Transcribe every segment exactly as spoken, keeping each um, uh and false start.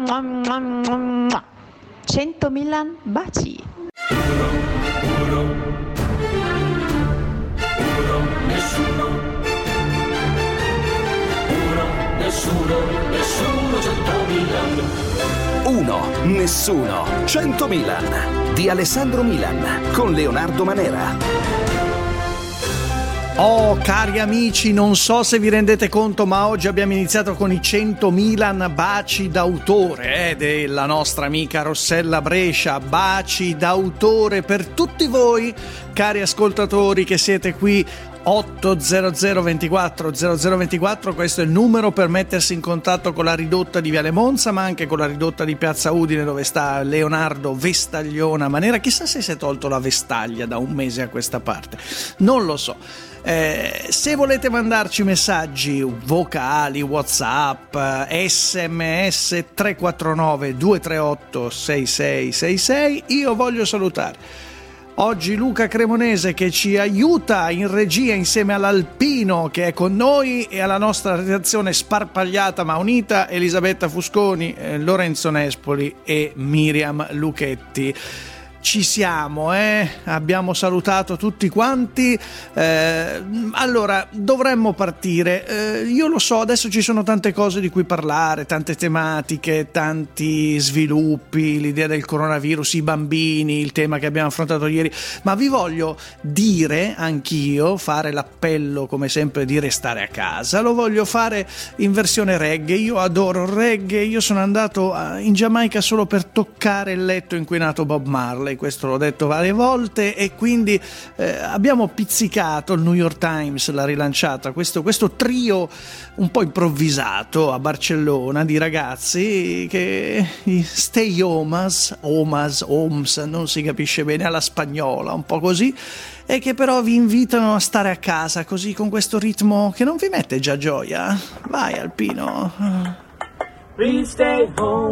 cento Milan baci. Nessuno, nessuno, cento Milan. Uno, nessuno, cento Milan di Alessandro Milan con Leonardo Manera. Oh, cari amici, non so se vi rendete conto, ma oggi abbiamo iniziato con i cento Milan baci d'autore eh, della nostra amica Rossella Brescia. Baci d'autore per tutti voi, cari ascoltatori che siete qui. otto zero zero ventiquattro zero zero ventiquattro, questo è il numero per mettersi in contatto con la ridotta di Viale Monza, ma anche con la ridotta di Piazza Udine, dove sta Leonardo Vestagliona Manera. Chissà se si è tolto la vestaglia da un mese a questa parte, non lo so. Eh, se volete mandarci messaggi vocali, WhatsApp, sms tre quattro nove due tre otto sei sei sei sei, io voglio salutare oggi Luca Cremonese che ci aiuta in regia insieme all'Alpino che è con noi e alla nostra redazione sparpagliata ma unita, Elisabetta Fusconi, eh, Lorenzo Nespoli e Miriam Lucchetti. Ci siamo, eh? Abbiamo salutato tutti quanti. Eh, allora, dovremmo partire. Eh, io lo so, adesso ci sono tante cose di cui parlare, tante tematiche, tanti sviluppi, l'idea del coronavirus, i bambini, il tema che abbiamo affrontato ieri, ma vi voglio dire anch'io, fare l'appello come sempre di restare a casa. Lo voglio fare in versione reggae. Io adoro il reggae. Io sono andato in Giamaica solo per toccare il letto in cui è nato Bob Marley. Questo l'ho detto varie volte e quindi eh, abbiamo pizzicato, il New York Times l'ha rilanciata, questo, questo trio un po' improvvisato a Barcellona di ragazzi che stay homas, homas, homes, non si capisce bene alla spagnola, un po' così, e che però vi invitano a stare a casa così con questo ritmo che non vi mette già gioia. Vai Alpino. Please stay home,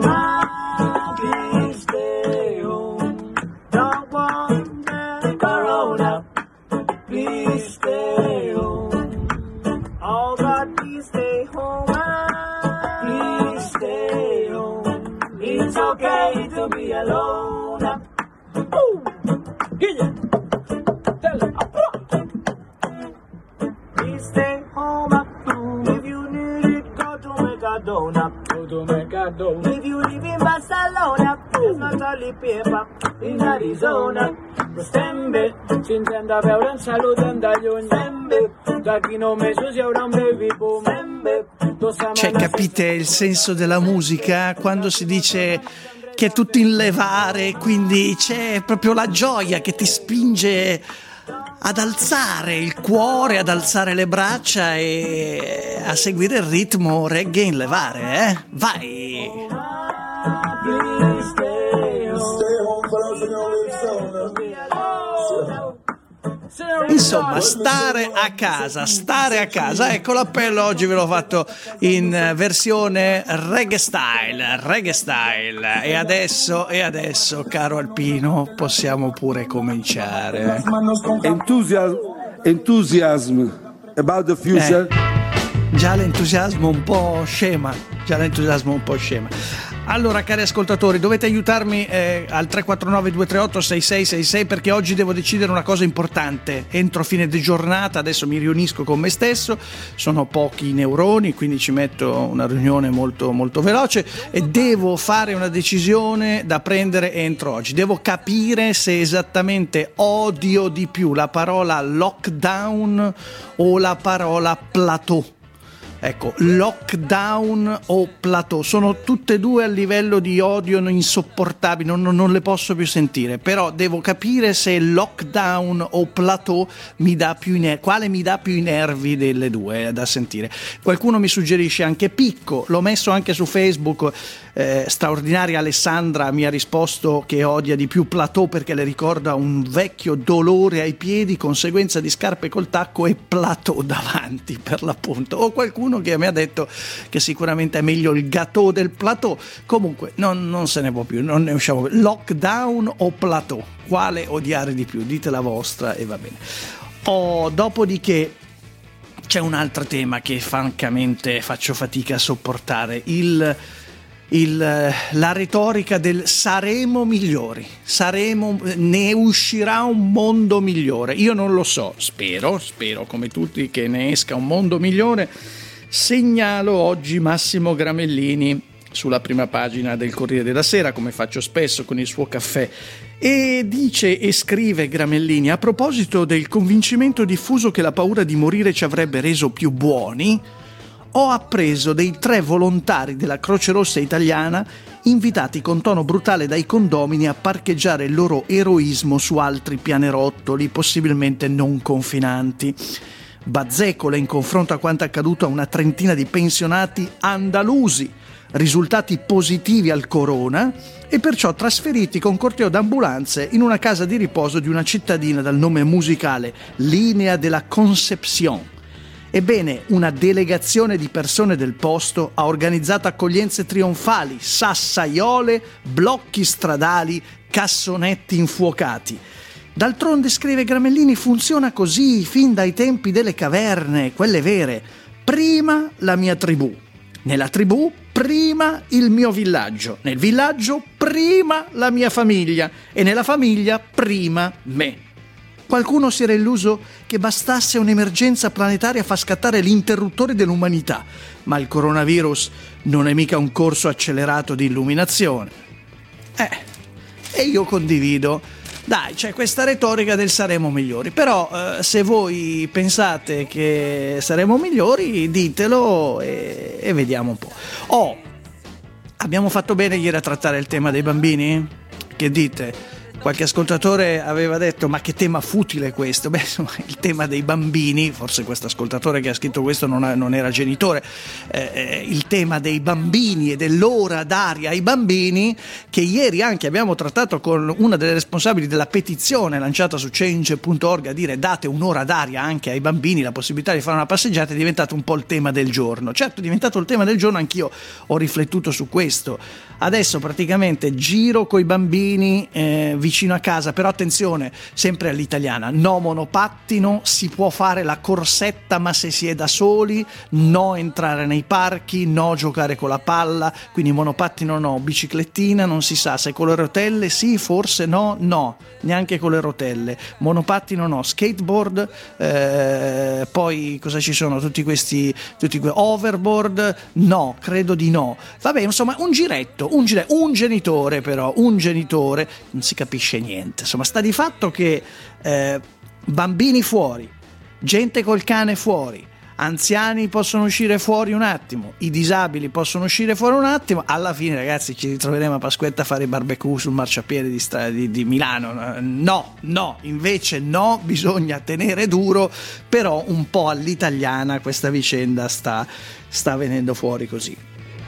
please stay home. Don't want the corona. Please stay home. Oh God, please stay home. Please stay home. It's okay to be alone. Ooh. Yeah. Tell them. Please stay home. If you need it, go to Mercadona. Go to Mercadona. If you live in Barcelona, there's not only paper. In Arizona, stembe, ci intende a veure en salut en da lluny, stembe, d'aquí nou mesos hi haurà un baby boom, stembe, cioè capite il senso della musica quando si dice che è tutto in levare, quindi c'è proprio la gioia che ti spinge ad alzare il cuore, ad alzare le braccia e a seguire il ritmo reggae in levare, eh? Vai! Insomma, stare a casa, stare a casa. Ecco, l'appello oggi ve l'ho fatto in versione reggae style, reggae style. E adesso, e adesso, caro Alpino, possiamo pure cominciare. Enthusiasm, enthusiasm about the future. Eh, già l'entusiasmo un po' scema, già l'entusiasmo un po' scema. Allora, cari ascoltatori, dovete aiutarmi eh, al tre quattro nove due tre otto sei sei sei sei perché oggi devo decidere una cosa importante. Entro fine di giornata, adesso mi riunisco con me stesso, sono pochi neuroni, quindi ci metto una riunione molto molto veloce e devo fare una decisione da prendere entro oggi. Devo capire se esattamente odio di più la parola lockdown o la parola plateau. Ecco, lockdown o plateau sono tutte e due a livello di odio insopportabili, non, non, non le posso più sentire, però devo capire se lockdown o plateau mi dà più i nervi, quale mi dà più i nervi delle due da sentire. Qualcuno mi suggerisce anche picco, l'ho messo anche su Facebook. Eh, straordinaria Alessandra mi ha risposto che odia di più plateau perché le ricorda un vecchio dolore ai piedi, conseguenza di scarpe col tacco e plateau davanti per l'appunto, o qualcuno che mi ha detto che sicuramente è meglio il gâteau del plateau. Comunque non, non se ne può più, non ne usciamo più. Lockdown o plateau, quale odiare di più? Dite la vostra e va bene. Oh, dopodiché c'è un altro tema che francamente faccio fatica a sopportare, il il, la retorica del saremo migliori, saremo, ne uscirà un mondo migliore. Io non lo so, spero, spero come tutti che ne esca un mondo migliore. Segnalo oggi Massimo Gramellini sulla prima pagina del Corriere della Sera, come faccio spesso con il suo caffè, e dice e scrive Gramellini: a proposito del convincimento diffuso che la paura di morire ci avrebbe reso più buoni, ho appreso dei tre volontari della Croce Rossa italiana invitati con tono brutale dai condomini a parcheggiare il loro eroismo su altri pianerottoli, possibilmente non confinanti. Bazzecole in confronto a quanto accaduto a una trentina di pensionati andalusi, risultati positivi al corona e perciò trasferiti con corteo d'ambulanze in una casa di riposo di una cittadina dal nome musicale Linea de la Concepción. Ebbene, una delegazione di persone del posto ha organizzato accoglienze trionfali, sassaiole, blocchi stradali, cassonetti infuocati. D'altronde, scrive Gramellini, funziona così fin dai tempi delle caverne, quelle vere. Prima la mia tribù, nella tribù prima il mio villaggio, nel villaggio prima la mia famiglia e nella famiglia prima me. Qualcuno si era illuso che bastasse un'emergenza planetaria a far scattare l'interruttore dell'umanità, ma il coronavirus non è mica un corso accelerato di illuminazione. Eh, e io condivido. Dai, c'è questa retorica del saremo migliori, però eh, se voi pensate che saremo migliori, ditelo e, e vediamo un po'. Oh, abbiamo fatto bene ieri a trattare il tema dei bambini? Che dite? Qualche ascoltatore aveva detto: ma che tema futile questo? Beh, insomma, il tema dei bambini, forse questo ascoltatore che ha scritto questo non, ha, non era genitore, eh, il tema dei bambini e dell'ora d'aria ai bambini, che ieri anche abbiamo trattato con una delle responsabili della petizione lanciata su change punto org a dire date un'ora d'aria anche ai bambini, la possibilità di fare una passeggiata, è diventato un po' il tema del giorno. Certo, è diventato il tema del giorno, anch'io ho riflettuto su questo. Adesso praticamente giro coi bambini eh, vicino a casa, però attenzione, sempre all'italiana, no monopattino, si può fare la corsetta ma se si è da soli, no entrare nei parchi, no giocare con la palla, quindi monopattino no, biciclettina non si sa, se con le rotelle sì, forse no, no, neanche con le rotelle, monopattino no, skateboard, eh, poi cosa ci sono, tutti questi, tutti que- overboard, no, credo di no, vabbè, insomma un giretto, un, gire- un genitore però, un genitore, non si capisce niente, insomma sta di fatto che eh, bambini fuori, gente col cane fuori, anziani possono uscire fuori un attimo, i disabili possono uscire fuori un attimo, alla fine ragazzi ci ritroveremo a Pasquetta a fare i barbecue sul marciapiede di, stra- di, di Milano. No, no, invece no, bisogna tenere duro, però un po' all'italiana questa vicenda sta, sta venendo fuori così.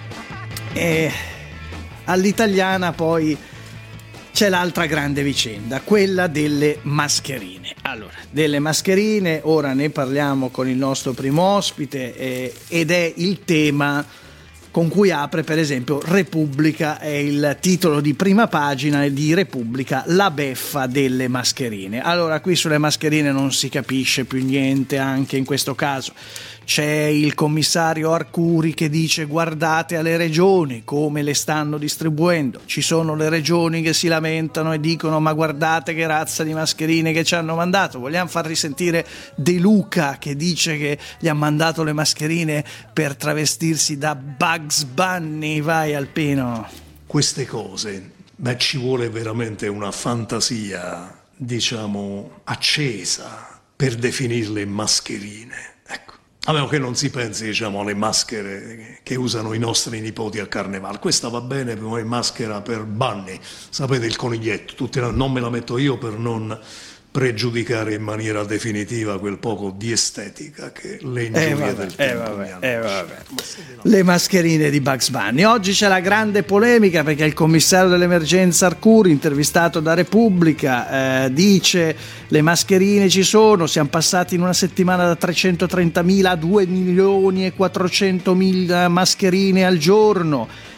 E all'italiana poi c'è l'altra grande vicenda, quella delle mascherine. Allora, delle mascherine, ora ne parliamo con il nostro primo ospite eh, ed è il tema con cui apre per esempio Repubblica, è il titolo di prima pagina di Repubblica, la beffa delle mascherine. Allora, qui sulle mascherine non si capisce più niente anche in questo caso. C'è il commissario Arcuri che dice guardate alle regioni come le stanno distribuendo, ci sono le regioni che si lamentano e dicono ma guardate che razza di mascherine che ci hanno mandato. Vogliamo far risentire De Luca che dice che gli ha mandato le mascherine per travestirsi da Bugs Bunny. Vai Alpino. Queste cose, beh, ci vuole veramente una fantasia, diciamo, accesa per definirle mascherine. Ecco. A meno che non si pensi, diciamo, alle maschere che usano i nostri nipoti al carnevale. Questa va bene come maschera per Bunny, sapete, il coniglietto. Tutti la... non me la metto io per non pregiudicare in maniera definitiva quel poco di estetica che le ingiurie eh vabbè, del tempo eh vabbè, mi hanno eh vabbè. Le mascherine di Bugs Bunny. Oggi c'è la grande polemica perché il commissario dell'emergenza Arcuri, intervistato da Repubblica, eh, dice le mascherine ci sono, siamo passati in una settimana da trecentotrentamila a due milioni e quattrocentomila mascherine al giorno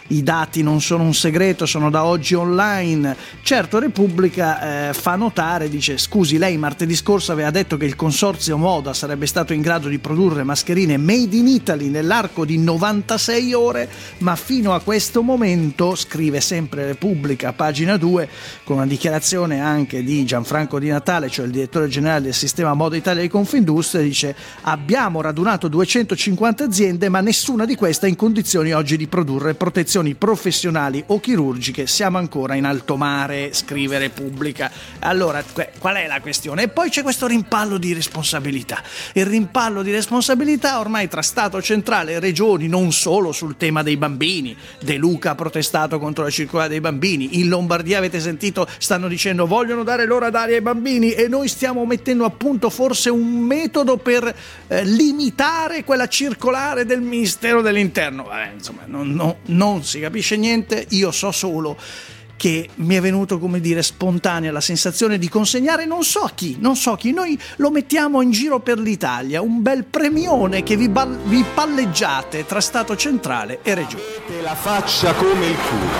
i dati non sono un segreto, sono da oggi online. Certo, Repubblica eh, fa notare, dice: scusi, lei martedì scorso aveva detto che il consorzio Moda sarebbe stato in grado di produrre mascherine made in Italy nell'arco di novantasei ore, ma fino a questo momento, scrive sempre Repubblica, pagina due, con una dichiarazione anche di Gianfranco Di Natale, cioè il direttore generale del sistema Moda Italia di Confindustria, dice: abbiamo radunato duecentocinquanta aziende, ma nessuna di queste è in condizioni oggi di produrre protezioni professionali o chirurgiche, siamo ancora in alto mare, scrive Repubblica. Allora, qual è la questione? E poi c'è questo rimpallo di responsabilità. Il rimpallo di responsabilità ormai tra Stato centrale e regioni, non solo sul tema dei bambini. De Luca ha protestato contro la circolare dei bambini, in Lombardia avete sentito, stanno dicendo vogliono dare l'ora d'aria ai bambini e noi stiamo mettendo a punto forse un metodo per eh, limitare quella circolare del Ministero dell'Interno. Vabbè, insomma, non, no, non si capisce niente. Io so solo che mi è venuto, come dire, spontanea la sensazione di consegnare non so chi, non so chi, noi lo mettiamo in giro per l'Italia, un bel premione che vi, ball- vi palleggiate tra Stato centrale e regione. La faccia come il culo.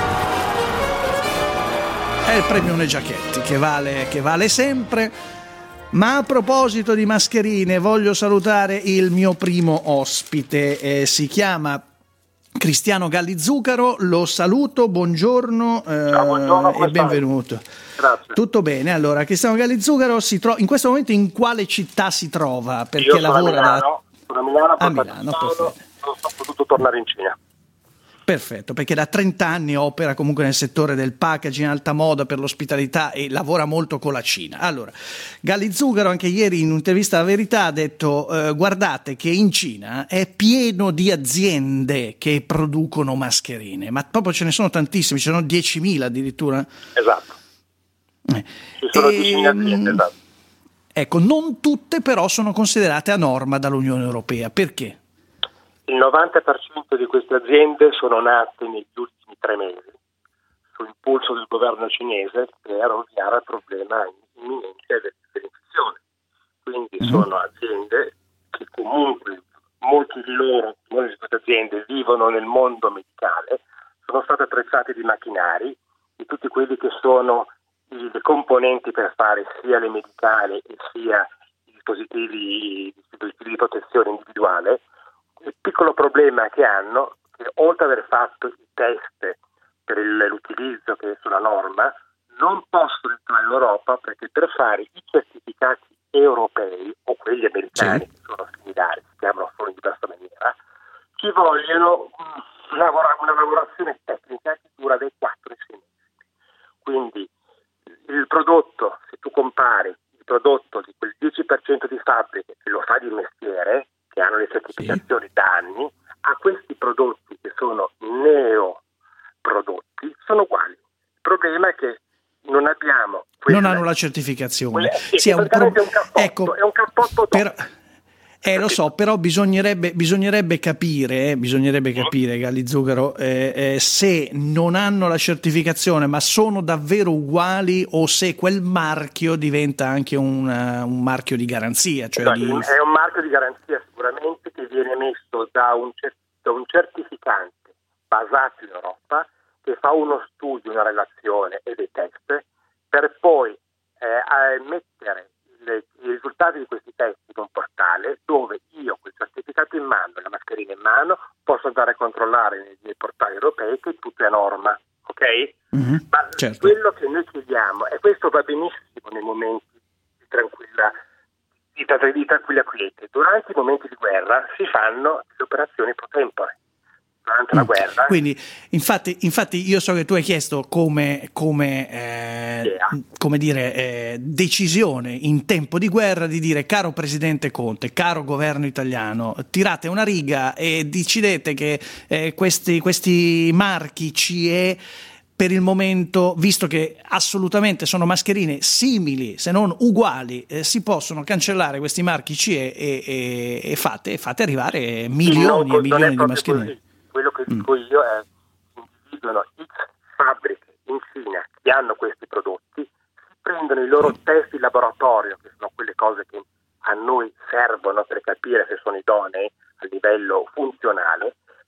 È il premione Giachetti che vale, che vale sempre. Ma a proposito di mascherine, voglio salutare il mio primo ospite, eh, si chiama Cristiano Galli-Zuccaro, lo saluto, buongiorno, eh, Ciao, buongiorno, e benvenuto. Grazie. Tutto bene, allora Cristiano Galli-Zuccaro si tro- in questo momento in quale città si trova? Perché Io sono lavora a Milano, da... sono a Milano, a Milano, perfetto. non sono potuto tornare in Cina. Perfetto, perché da trenta anni opera comunque nel settore del packaging, alta moda, per l'ospitalità e lavora molto con la Cina. Allora, Galli-Zuccaro anche ieri in un'intervista alla Verità ha detto eh, guardate che in Cina è pieno di aziende che producono mascherine, ma proprio ce ne sono tantissime, ce ne sono diecimila addirittura. Esatto. Eh. Ci sono E, diecimila aziende, esatto. Ecco, non tutte però sono considerate a norma dall'Unione Europea. Perché? Il novanta per cento di queste aziende sono nate negli ultimi tre mesi su impulso del governo cinese per ovviare al problema imminente dell'infezione. Quindi mm-hmm. sono aziende che comunque, molti di loro, molte di queste aziende vivono nel mondo medicale, sono state attrezzate di macchinari, di tutti quelli che sono i, le componenti per fare sia le medicali e sia i dispositivi, i dispositivi di protezione individuale. Il piccolo problema che hanno è che oltre ad aver fatto i test per il, l'utilizzo che è sulla norma, non possono entrare in Europa perché per fare i certificati europei o quelli americani, sì, che sono similari, si chiamano solo in diversa maniera, ci vogliono una, una lavorazione tecnica che dura dai quattro ai sei mesi. Quindi il prodotto, se tu compari il prodotto di quel dieci per cento di fabbriche che lo fa di mestiere, che hanno le certificazioni sì. da anni, a questi prodotti che sono neoprodotti sono uguali. Il problema è che non abbiamo quella... non hanno la certificazione. Quella... Sì, è, un pro... è un cappotto, ecco, è un cappotto per... Eh, lo so, però bisognerebbe, bisognerebbe capire, eh, bisognerebbe capire, Galli-Zuccaro, eh, eh, se non hanno la certificazione ma sono davvero uguali o se quel marchio diventa anche un, uh, un marchio di garanzia. Cioè no, di... È un marchio di garanzia sicuramente che viene emesso da un, cer- da un certificante basato in Europa che fa uno studio, una relazione e dei test per poi eh, mettere Le, i risultati di questi test in un portale dove io quel certificato in mano e la mascherina in mano posso andare a controllare nei, nei portali europei che tutto è a norma, ok? Mm-hmm, ma certo. Quello che noi chiediamo, e questo va benissimo nei momenti di tranquilla di, di tranquilla quiete, durante i momenti di guerra si fanno le operazioni pro tempore. Durante la guerra. Quindi, infatti, infatti, io so che tu hai chiesto come, come, eh, yeah. come dire, eh, decisione in tempo di guerra di dire caro Presidente Conte, caro governo italiano, tirate una riga e decidete che eh, questi, questi marchi C E per il momento, visto che assolutamente sono mascherine simili, se non uguali, eh, si possono cancellare questi marchi C E e, e, e fate, fate arrivare milioni no, e milioni di mascherine. Così. Quello che dico mm. io è che individuano X fabbriche in Cina che hanno questi prodotti, si prendono i loro test in laboratorio, che sono quelle cose che a noi servono per capire se sono idonei a livello funzionale,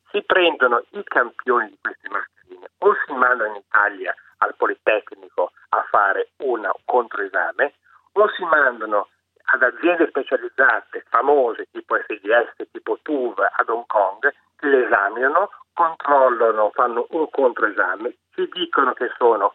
si prendono i campioni di queste mascherine o si mandano in Italia al Politecnico a fare un controesame o si mandano ad aziende specializzate famose tipo S D S, tipo T U V ad Hong Kong, che le esaminano, controllano, fanno un controesame, ci dicono che sono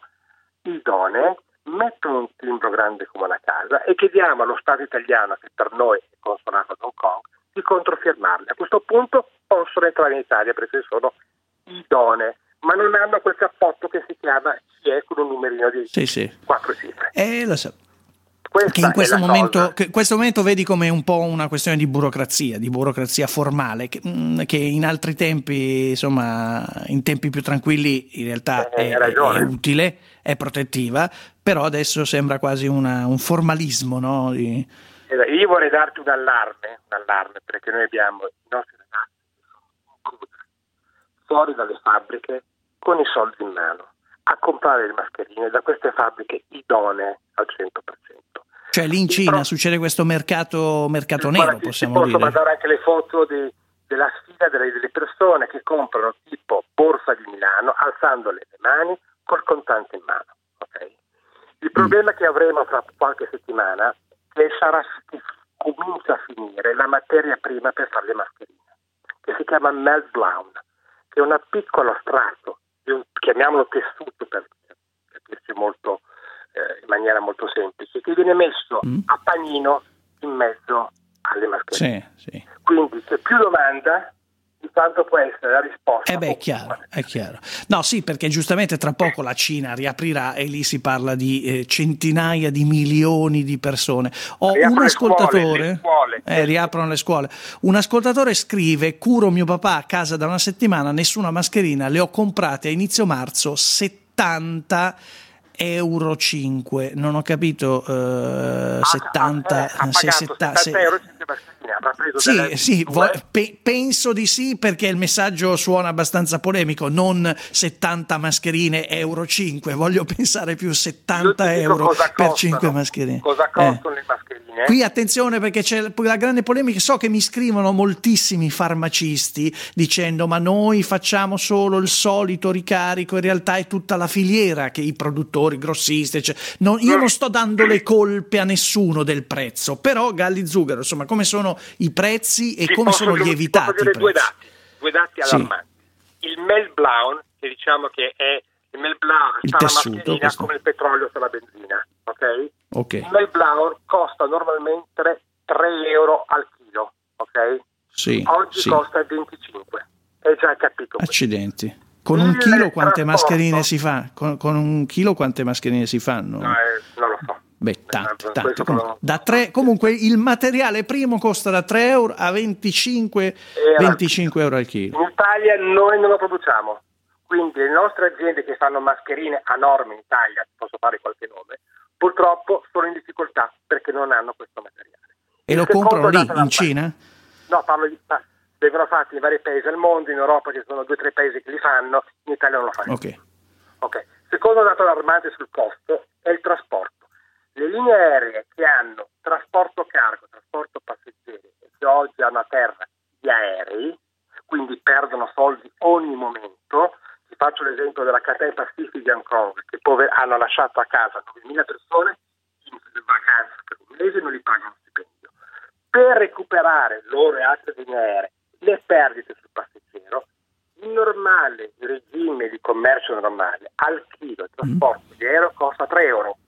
idonee, mettono un timbro grande come una casa e chiediamo allo Stato italiano, che per noi è consolato ad Hong Kong, di controfirmarle. A questo punto possono entrare in Italia perché sono idonee, ma non hanno quel cappotto che si chiama C E con un numerino di sì, sì. quattro cifre. Eh, lo so. Questa Che in questo è la momento, cosa. che in questo momento vedi come un po' una questione di burocrazia, di burocrazia formale, che, mh, che in altri tempi, insomma, in tempi più tranquilli, in realtà Eh, è, hai ragione. è utile, è protettiva, però adesso sembra quasi una, un formalismo, no? Di... Io vorrei darti un allarme, un allarme, perché noi abbiamo i nostri ragazzi che sono in coda, fuori dalle fabbriche, con i soldi in mano, a comprare le mascherine da queste fabbriche idonee al cento per cento. Cioè lì in Cina Però, succede questo mercato, mercato guarda, nero, ti- possiamo ti posso dire. mandare anche le foto di, della sfida delle, delle persone che comprano tipo Borsa di Milano alzando le mani col contante in mano. Okay? Il problema mm. che avremo fra qualche settimana che sarà che comincia a finire la materia prima per fare le mascherine, che si chiama meltblown, che è un piccolo strato, di un, chiamiamolo tessuto per capirci molto eh, in maniera molto semplice, che viene messo mm. a panino in mezzo alle mascherine. Sì, sì. Quindi c'è più domanda di quanto può essere la risposta. Eh beh, è chiaro, è chiaro. No, sì, perché giustamente tra poco la Cina riaprirà e lì si parla di eh, centinaia di milioni di persone. Ho Riaprono un le ascoltatore, scuole, le scuole. Eh, riaprono le scuole. Un ascoltatore scrive: curo mio papà a casa da una settimana, nessuna mascherina, le ho comprate a inizio marzo settanta euro cinque. Non ho capito eh, Ah, settanta, ha, ha se, pagato setta- settanta se- euro cinque mascherine, avrà preso Sì, delle sì, due. vo- pe- penso di sì, perché il messaggio suona abbastanza polemico, non settanta mascherine euro cinque, voglio pensare più settanta Io ti dico euro cosa per costano, cinque mascherine. Cosa costano le mascherine? Qui attenzione, perché c'è la grande polemica, so che mi scrivono moltissimi farmacisti dicendo ma noi facciamo solo il solito ricarico, in realtà è tutta la filiera che i produttori, grossisti, cioè, non, io non sto dando le colpe a nessuno del prezzo, però Galli Zugaro, insomma, come sono i prezzi e Ti come posso sono dire- lievitati ti posso dire i due prezzi. dati, due dati Sì. allarmanti. Il meltblown, che diciamo che è il meltblown, Il sta la tessuto, mascherina questo. come il petrolio sta la benzina, ok? Ok. Il meltblown costa normalmente tre euro al chilo, ok? Sì, Oggi sì. costa venticinque, hai già capito questo. Accidenti. Con Il un chilo quante trasporto- mascherine si fa? Con, con un chilo quante mascherine si fanno? No, eh, non lo so. Beh, tante, Eh, tante. questo Comunque, non- da tre, comunque il materiale primo costa da tre euro a venticinque, Era- venticinque euro al chilo. In Italia noi non lo produciamo, quindi le nostre aziende che fanno mascherine a norma in Italia, posso fare qualche nome, purtroppo sono in difficoltà perché non hanno questo materiale. E Il lo secondo comprano lì, dato in da- Cina? No, parlo di, ma vengono fatti in vari paesi al mondo, in Europa ci sono due o tre paesi che li fanno, in Italia non lo fanno. Ok. Ok. Secondo dato allarmante sul costo è il trasporto. Le linee aeree che hanno trasporto cargo, trasporto passeggeri e che oggi hanno a terra gli aerei, quindi perdono soldi ogni momento. Ti faccio l'esempio della catena Pacific di Hong Kong, che pover- hanno lasciato a casa novemila persone in vacanza per un mese e non li pagano stipendio. Per recuperare loro e altre linee aeree le perdite sul passeggero, il normale regime di commercio normale al chilo il trasporto di aereo costa tre euro,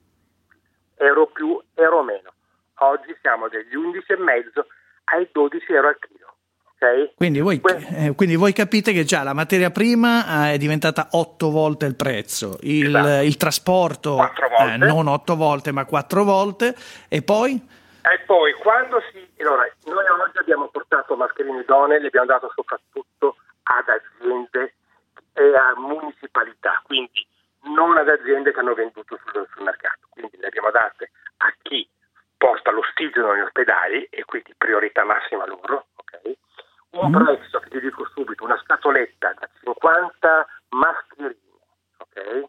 euro più, euro meno. Oggi siamo dagli undici e mezzo ai dodici euro al chilo. Okay? Quindi voi, Que- eh, quindi voi capite che già la materia prima eh, è diventata otto volte il prezzo, il, Esatto. il trasporto Quattro volte. eh, non otto volte ma quattro volte, e poi? E poi quando si... Allora, noi oggi abbiamo portato mascherine idonee, le abbiamo dato soprattutto ad aziende e a municipalità, quindi non ad aziende che hanno venduto sul, sul mercato. Quindi le abbiamo date a chi porta l'ossigeno negli ospedali e quindi priorità massima loro, ok? Un Mm. prezzo che ti dico subito, una scatoletta da cinquanta mascherine, ok?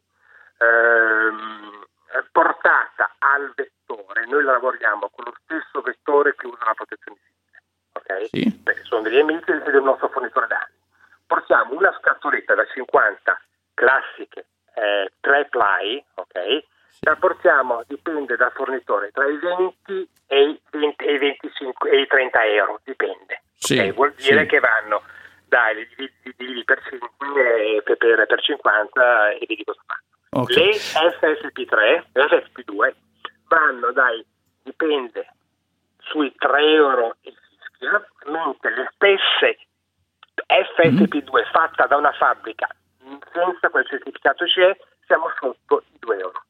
Ehm, portata al vettore, noi lavoriamo con lo stesso vettore che usa la protezione civile, ok? Sì. Perché sono degli amici ed è il nostro fornitore d'anni. Portiamo cinquanta classiche eh, tre ply, ok? La portiamo, dipende dal fornitore, tra i venti e i, venti, e i venticinque e i trenta euro, dipende. Sì, okay? Vuol dire sì. che vanno, dai, li dividi, dividi per cinque e per, per, per cinquanta e vedi cosa fanno. Okay. Le F S P tre, le F S P due vanno, dai, dipende, sui tre euro e fischia, mentre le stesse F S P due mm. fatta da una fabbrica senza quel certificato C E siamo sotto i due euro.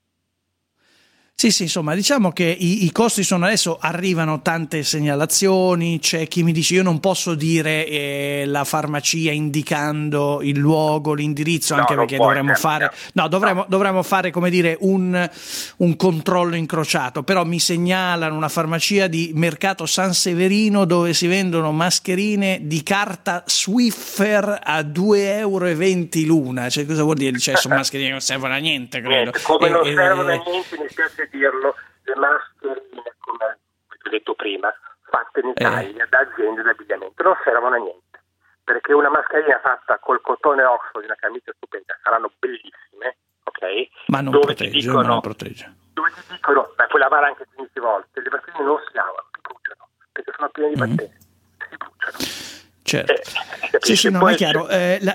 Sì, sì, insomma, diciamo che i, i costi sono adesso, arrivano tante segnalazioni, c'è chi mi dice io non posso dire eh, la farmacia indicando il luogo, l'indirizzo, no, anche perché puoi, dovremmo fare, no, dovremmo, no. dovremmo fare, come dire, un, un controllo incrociato, però mi segnalano una farmacia di Mercato San Severino dove si vendono mascherine di carta Swiffer a due euro e venti l'una, cioè cosa vuol dire? Cioè, sono mascherine che non servono a niente, credo. Niente, come e, non e, servono e, a niente, mi spiace dirlo, le mascherine, come ho detto prima, fatte in Italia eh. da aziende di abbigliamento non servono a niente, perché una mascherina fatta col cotone Oxford di una camicia stupenda saranno bellissime, ok? Ma non dove protegge, ti dicono, ma non protegge. Dove ti dicono, ma puoi lavare anche quindici volte, le mascherine non si lavano, si bruciano, perché sono piene di batteri, mm. si bruciano. Certo. Eh, sì, sì, non è chiaro. Eh, la...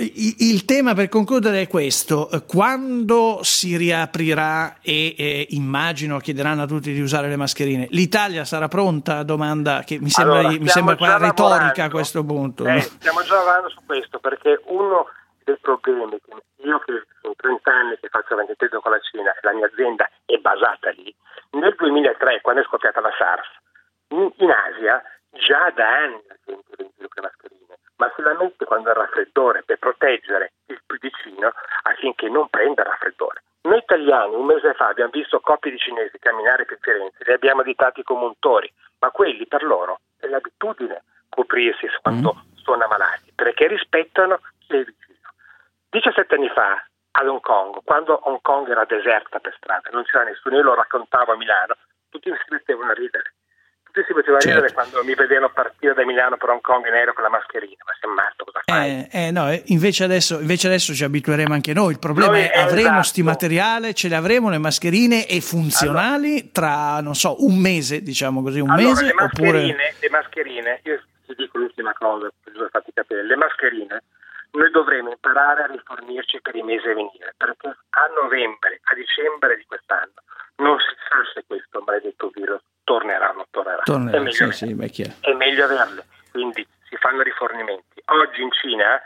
Il tema per concludere è questo: quando si riaprirà e eh, immagino chiederanno a tutti di usare le mascherine, l'Italia sarà pronta? Domanda che mi sembra, allora, mi sembra qua retorica a questo punto. Eh, stiamo già lavorando su questo, perché uno dei problemi che io che sono trenta anni che faccio venditore con la Cina e la mia azienda è basata lì, nel duemilatré quando è scoppiata la SARS in, in Asia già da anni la gente vendeva le mascherine, ma se la mette quando è il raffreddore per proteggere il più vicino affinché non prenda il raffreddore. Noi italiani un mese fa abbiamo visto coppie di cinesi camminare per Firenze, li abbiamo additati come untori, ma quelli per loro è l'abitudine coprirsi quando mm. sono ammalati, perché rispettano chi è vicino. diciassette anni fa ad Hong Kong, quando Hong Kong era deserta per strada, non c'era nessuno, io lo raccontavo a Milano, tutti mi si mettevano a ridere. Si poteva certo. ridere quando mi vedevano partire da Milano per Hong Kong in aereo con la mascherina, ma sei matto, cosa fai? Eh, eh, no, invece adesso, invece adesso ci abitueremo anche noi, il problema noi, è avremo esatto. sti materiale, ce le avremo le mascherine e funzionali allora, tra, non so, un mese, diciamo così, un allora, mese le mascherine, oppure... le mascherine, io ti dico l'ultima cosa, per fatti capire, le mascherine noi dovremo imparare a rifornirci per i mesi a venire, perché a novembre, a dicembre di quest'anno non si sa se questo maledetto virus tornerà o non tornerà. tornerà è, meglio sì, sì, beh, è meglio averle, quindi si fanno rifornimenti. Oggi in Cina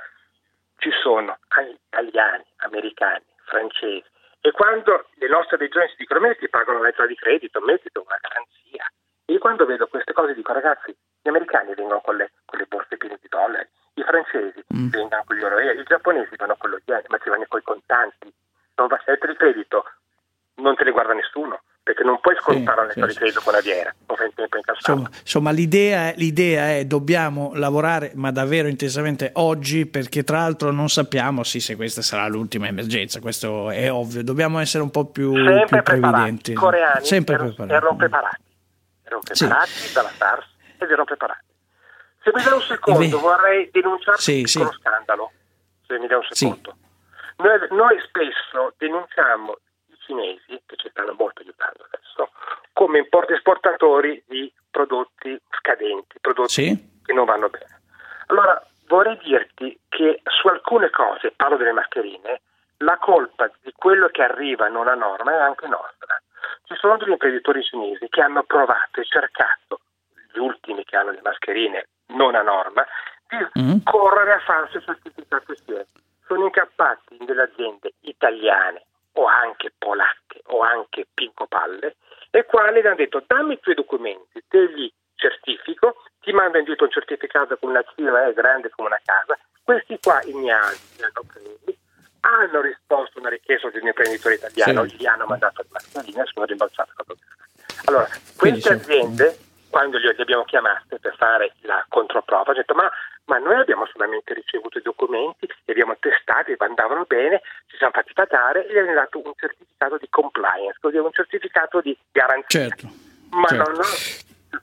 ci sono italiani, americani, francesi, e quando le nostre regioni si dicono me ti pagano una lettera di credito, me ti do una garanzia, e io quando vedo queste cose dico ragazzi, gli americani vengono con le, con le borse piene di dollari, i francesi mm. vengono con gli euro, i giapponesi vanno con lo yen, ma ci vanno con i contanti, non va a lettera di credito, non te le guarda nessuno, perché non puoi scontare sì, una lettera sì, di credito con la Viera, non fai in tempo incassato. Insomma, insomma l'idea, l'idea è dobbiamo lavorare, ma davvero intensamente oggi, perché tra l'altro non sappiamo sì, se questa sarà l'ultima emergenza, questo è ovvio, dobbiamo essere un po' più, più previdenti. I coreani Sempre erano, preparati. erano preparati, erano preparati sì. dalla SARS ed erano preparati. Se mi dai un secondo Inve- vorrei denunciare sì, un piccolo sì. scandalo, se mi dai un secondo. Sì. Noi, noi spesso denunciamo cinesi, che ci stanno molto aiutando adesso, come import- esportatori di prodotti scadenti, prodotti sì. che non vanno bene. Allora vorrei dirti che su alcune cose, parlo delle mascherine, la colpa di quello che arriva non a norma è anche nostra. Ci sono degli imprenditori cinesi che hanno provato e cercato, gli ultimi che hanno le mascherine non a norma, di mm. correre a farsi certificato S I E. Sono incappati in delle aziende italiane o anche polacche o anche pincopalle, le quali gli hanno detto dammi i tuoi documenti, te li certifico, ti mando indietro un certificato con una firma è grande come una casa, questi qua ignari hanno presi, hanno risposto a una richiesta di un imprenditore italiano, sì. gli hanno mandato le mascherine e sono rimborsate la doganza. Allora, queste aziende, quando li abbiamo chiamate per fare la controprova, hanno detto ma, ma noi abbiamo solamente ricevuto i documenti, li abbiamo testati, andavano bene, ci siamo fatti pagare e gli hanno dato un certificato di compliance, quindi un certificato di garanzia. Certo. Ma certo. non ho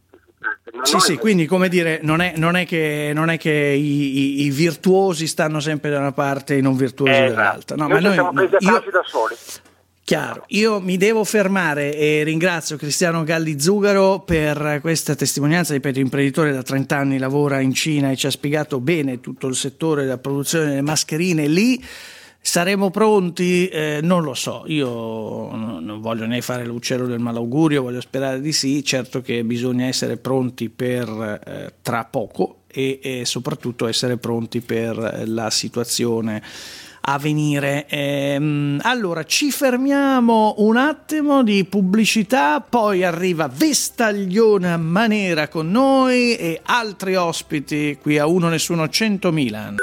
Non Sì, sì, quindi come dire, non è, non è che, non è che i, i, i virtuosi stanno sempre da una parte e i non virtuosi esatto. dall'altra. No, noi ma noi, siamo presi a io, farci da soli. Chiaro, io mi devo fermare e ringrazio Cristiano Galli Zugaro per questa testimonianza. Ripeto, imprenditore da trenta anni, lavora in Cina e ci ha spiegato bene tutto il settore della produzione delle mascherine lì. Saremo pronti? Eh, non lo so, io non voglio né fare l'uccello del malaugurio, voglio sperare di sì. Certo che bisogna essere pronti per eh, tra poco e, e soprattutto essere pronti per la situazione a venire. Ehm, allora ci fermiamo un attimo di pubblicità, poi arriva Vestaglione Manera con noi e altri ospiti qui a Uno Nessuno cento Milan.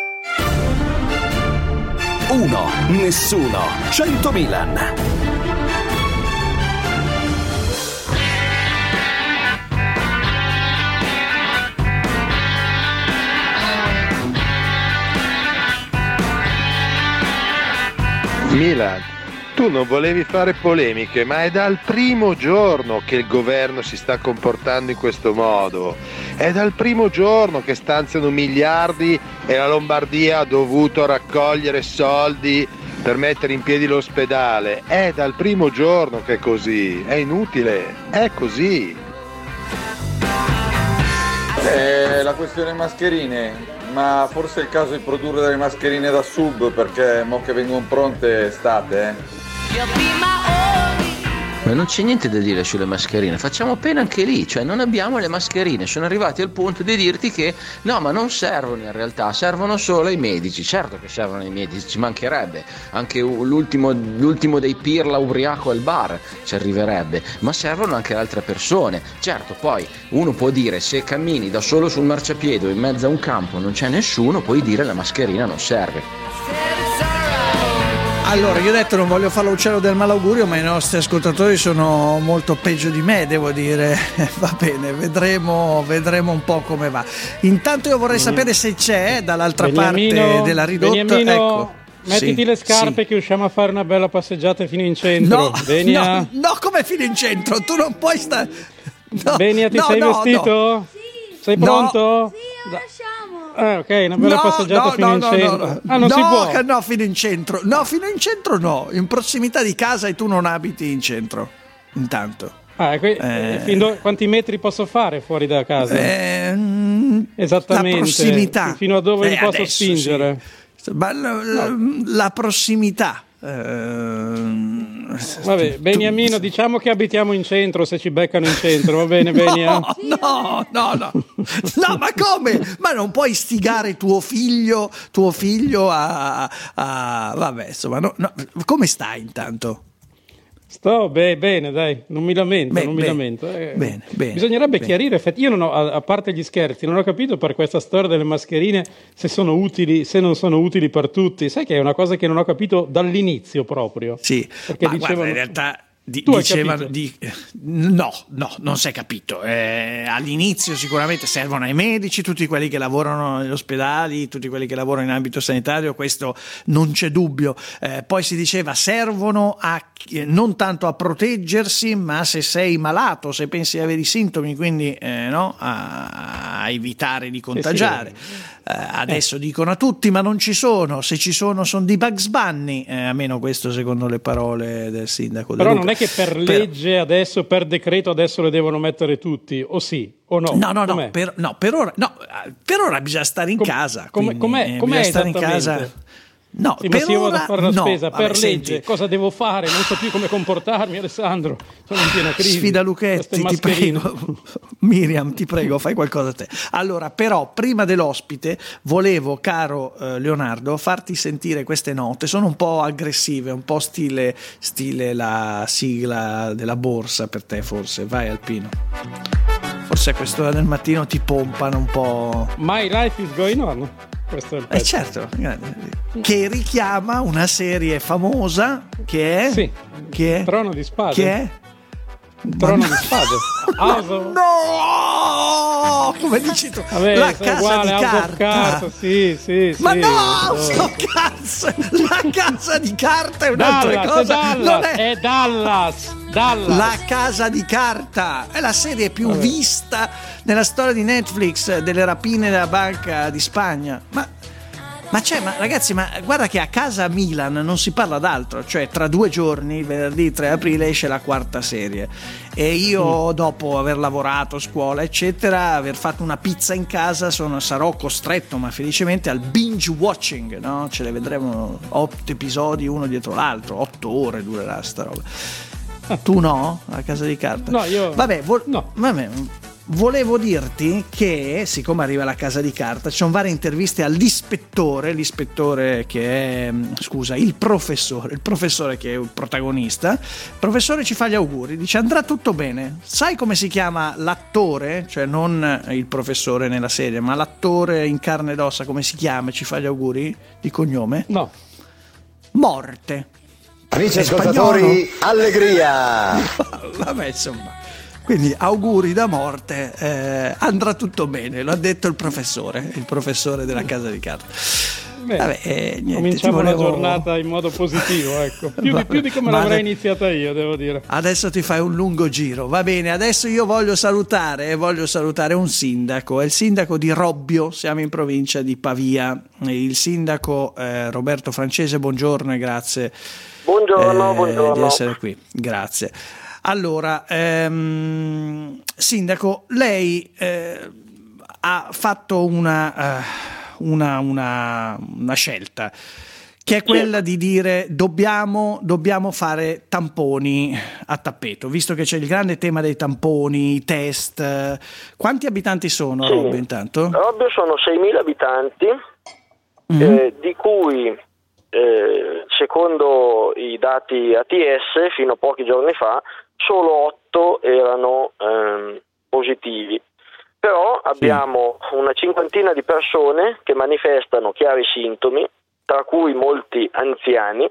Uno Nessuno cento Milan. Milan, tu non volevi fare polemiche, ma è dal primo giorno che il governo si sta comportando in questo modo. È dal primo giorno che stanziano miliardi e la Lombardia ha dovuto raccogliere soldi per mettere in piedi l'ospedale. È dal primo giorno che è così, è inutile, è così. Eh, la questione mascherine, ma forse è il caso di produrre delle mascherine da sub, perché mo che vengono pronte estate, eh. Ma non c'è niente da dire sulle mascherine, facciamo pena anche lì, cioè non abbiamo le mascherine, sono arrivati al punto di dirti che no, ma non servono in realtà, servono solo ai medici. Certo che servono ai medici, ci mancherebbe, anche l'ultimo, l'ultimo dei pirla ubriaco al bar ci arriverebbe, ma servono anche altre persone. Certo, poi uno può dire, se cammini da solo sul marciapiede o in mezzo a un campo non c'è nessuno, puoi dire la mascherina non serve. Allora, io ho detto non voglio fare l'uccello del malaugurio, ma i nostri ascoltatori sono molto peggio di me, devo dire. Va bene, vedremo, vedremo un po' come va. Intanto io vorrei sapere se c'è dall'altra Beniamino, parte della ridotta. Beniamino, ecco. mettiti sì, le scarpe sì. che usciamo a fare una bella passeggiata fino in centro. No, Benia. no, no, come fino in centro? Tu non puoi stare... No, Benia, ti no, sei no, vestito? No. Sei pronto? Sì, lasciamo. Ah, ok, una bella no, passeggiata no, fino no, in no, centro. no, no. Ah, non no, si può. No, fino in centro. No, fino in centro no. In prossimità di casa e tu non abiti in centro. Intanto. Ah, que- eh, fin do- quanti metri posso fare fuori da casa? Eh, Esattamente. La prossimità. Fino a dove eh, mi posso adesso, spingere? Sì. Ma la, no. la prossimità. Eh, Vabbè, Beniamino, tu... diciamo che abitiamo in centro, se ci beccano in centro, va bene, Benia? No, no, no, no, no, ma come? Ma non puoi istigare tuo figlio, tuo figlio a, a vabbè, insomma, no, no. Come stai intanto? Sto beh, bene, dai, non mi lamento, beh, non beh, mi lamento. Eh, bene, bene, bisognerebbe bene. chiarire, io non ho, a, a parte gli scherzi, non ho capito per questa storia delle mascherine se sono utili, se non sono utili per tutti. Sai che è una cosa che non ho capito dall'inizio proprio. Sì, perché ma dicevano... guarda, in realtà... Di, tu dicevano hai di, no, no, non si è capito. Eh, all'inizio sicuramente servono ai medici, tutti quelli che lavorano negli ospedali, tutti quelli che lavorano in ambito sanitario, questo non c'è dubbio. Eh, poi si diceva servono a, non tanto a proteggersi, ma se sei malato, se pensi di avere i sintomi, quindi eh, no, a, a evitare di contagiare. Sì, sì. Eh, adesso eh. dicono a tutti, ma non ci sono, se ci sono sono di Bugs Bunny, eh, almeno questo secondo le parole del sindaco. Però Luca. Non è che per legge per... adesso, per decreto adesso le devono mettere tutti, o sì o no? No, no, no, per, no, per ora no, per ora bisogna stare in Com- casa. Come, com'è, com'è stare in casa. No, sì, per ma se io ora, vado a fare la no, spesa vabbè, per legge, senti, cosa devo fare? Non so più come comportarmi, Alessandro. Sono in piena crisi. Sfida Luchetti, ti prego. Miriam, ti prego, fai qualcosa a te. Allora, però, prima dell'ospite, volevo, caro eh, Leonardo, farti sentire queste note. Sono un po' aggressive, un po' stile, stile la sigla della borsa per te, forse. Vai, Alpino. Forse a quest'ora del mattino ti pompano un po'. My life is going on. Questo è il pezzo. Eh certo, che richiama una serie famosa che è, sì. che è Trono di Spade. Che è Trono di Spade. No, no, come dici tu? Vabbè, la casa uguale, di carta. carta. Sì, sì, ma sì. no, oh. so cazzo, la casa di carta è un'altra Dallas, cosa. È Dallas, non è... è Dallas. Dallas. La Casa di Carta è la serie più Vabbè. vista nella storia di Netflix delle rapine della Banca di Spagna. Ma Ma c'è, ma ragazzi, ma guarda che a casa Milan non si parla d'altro, cioè tra due giorni, venerdì tre aprile, esce la quarta serie e io mm. dopo aver lavorato a scuola eccetera, aver fatto una pizza in casa, sono, sarò costretto ma felicemente al binge watching, no? Ce le vedremo otto episodi uno dietro l'altro, otto ore durerà sta roba. Tu no? A Casa di Carta? No, io Vabbè, vo- no. vabbè volevo dirti che siccome arriva la Casa di Carta ci sono varie interviste all'ispettore, l'ispettore che è, scusa, il professore, il professore che è il protagonista. Il professore ci fa gli auguri, dice andrà tutto bene. Sai come si chiama l'attore? Cioè non il professore nella serie, ma l'attore in carne ed ossa, come si chiama? Ci fa gli auguri di cognome? No. Morte. Amici ascoltatori, allegria! Vabbè, insomma. Quindi auguri da morte, eh, andrà tutto bene, lo ha detto il professore, il professore della Casa di Carta. Beh, Vabbè, eh, niente, cominciamo volevo... la giornata in modo positivo, ecco. Più, di, più di come Ma l'avrei ade... iniziata io, devo dire. Adesso ti fai un lungo giro, va bene. Adesso io voglio salutare, voglio salutare un sindaco, è il sindaco di Robbio, siamo in provincia di Pavia. Il sindaco eh, Roberto Francese, buongiorno e grazie. Buongiorno, eh, buongiorno. di essere qui, grazie. Allora, ehm, sindaco, lei eh, ha fatto una, uh, una, una, una scelta che è quella di dire dobbiamo, dobbiamo fare tamponi a tappeto, visto che c'è il grande tema dei tamponi, i test. Quanti abitanti sono a Sì. Robbio intanto? Robbio sono seimila abitanti, Mm. eh, di cui eh, secondo i dati A T S fino a pochi giorni fa solo otto erano ehm, positivi. Però abbiamo una cinquantina di persone che manifestano chiari sintomi, tra cui molti anziani.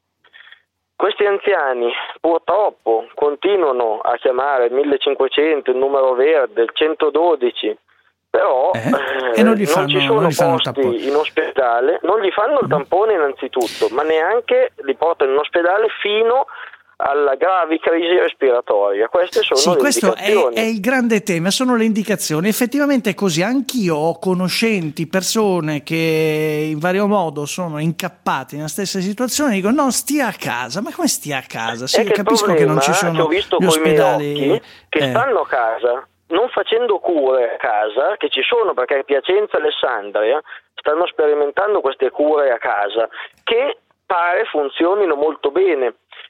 Questi anziani purtroppo continuano a chiamare il millecinquecento, il numero verde, il centododici, però Eh? eh, E non gli non fanno- ci sono non gli fanno il posti tampone. in ospedale, non gli fanno il tampone innanzitutto, ma neanche li portano in ospedale fino alla gravi crisi respiratoria. Queste sono Sì, le questo è, indicazioni. è il grande tema, sono le indicazioni. Effettivamente è così, anch'io ho conoscenti, persone che in vario modo sono incappati nella stessa situazione, dico no, stia a casa, ma come stia a casa? Sì, È che il capisco che non ci problema sono che ho visto gli coi miei ospedali occhi, che eh. stanno a casa non facendo cure a casa, che ci sono perché Piacenza e Alessandria stanno sperimentando queste cure a casa che pare funzionino molto bene,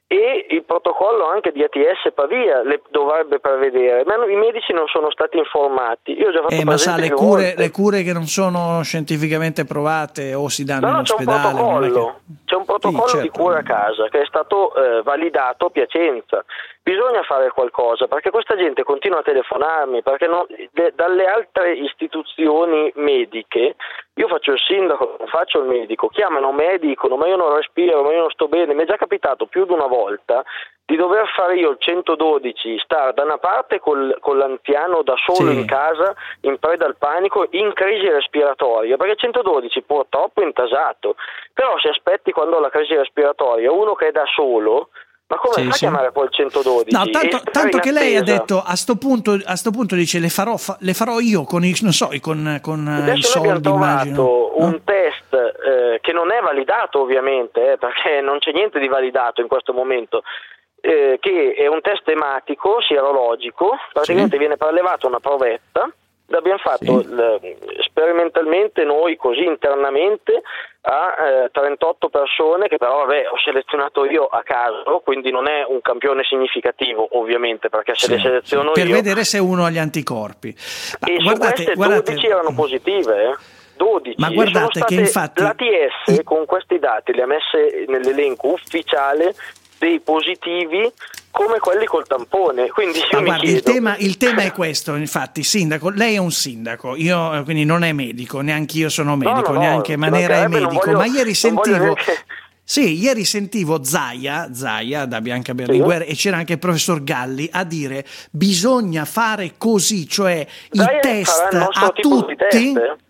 e il protocollo anche di A T S Pavia le dovrebbe prevedere, ma i medici non sono stati informati. Io ho già fatto Eh, ma sa, presente le più cure, volte. le cure che non sono scientificamente provate o si danno No, no, in c'è un ospedale. non è protocollo, che- c'è un protocollo Sì, di certo. cura a casa che è stato eh, validato a Piacenza. Bisogna fare qualcosa perché questa gente continua a telefonarmi, perché non- de- dalle altre istituzioni mediche, io faccio il sindaco, non faccio il medico, chiamano me e dicono ma io non respiro, ma io non sto bene. Mi è già capitato più di una volta di dover fare io il centododici, stare da una parte col, con l'anziano da solo Sì. in casa, in preda al panico, in crisi respiratoria, perché il centododici purtroppo è intasato, però se aspetti quando ho la crisi respiratoria uno che è da solo, ma come Sì, fa a sì. chiamare poi il centododici? No, tanto, E stare tanto in che lei ha attesa. detto a sto punto, a sto punto dice le farò, fa- le farò io con i, non so, con, con eh, i Adesso noi abbiamo soldi, immagino. trovato no? un test eh, che non è validato ovviamente, eh, perché non c'è niente di validato in questo momento, eh, che è un test ematico, sierologico, praticamente Sì. viene prelevata una provetta, l'abbiamo fatto Sì. l- sperimentalmente noi così internamente a eh, trentotto persone che però vabbè ho selezionato io a caso, quindi non è un campione significativo ovviamente, perché se Sì, le seleziono per io vedere se uno ha gli anticorpi. Ma e guardate, su queste guardate, dodici erano positive, eh? dodici. Ma E guardate sono state, che infatti- l'A T S con questi dati li ha messe nell'elenco ufficiale dei positivi come quelli col tampone, quindi io Ma mi guardi, il chiedo tema, il tema è questo, infatti, sindaco, lei è un sindaco, io eh, quindi non è medico, neanche io sono medico, no, no, neanche ci Manera è mancherebbe, non medico, voglio- ma ieri non sentivo... voglio neanche- Sì, ieri sentivo Zaia, Zaia da Bianca Berlinguer e c'era anche il professor Galli a dire bisogna fare così, cioè Zaia i test farà il nostro a tipo di tutti, test, eh?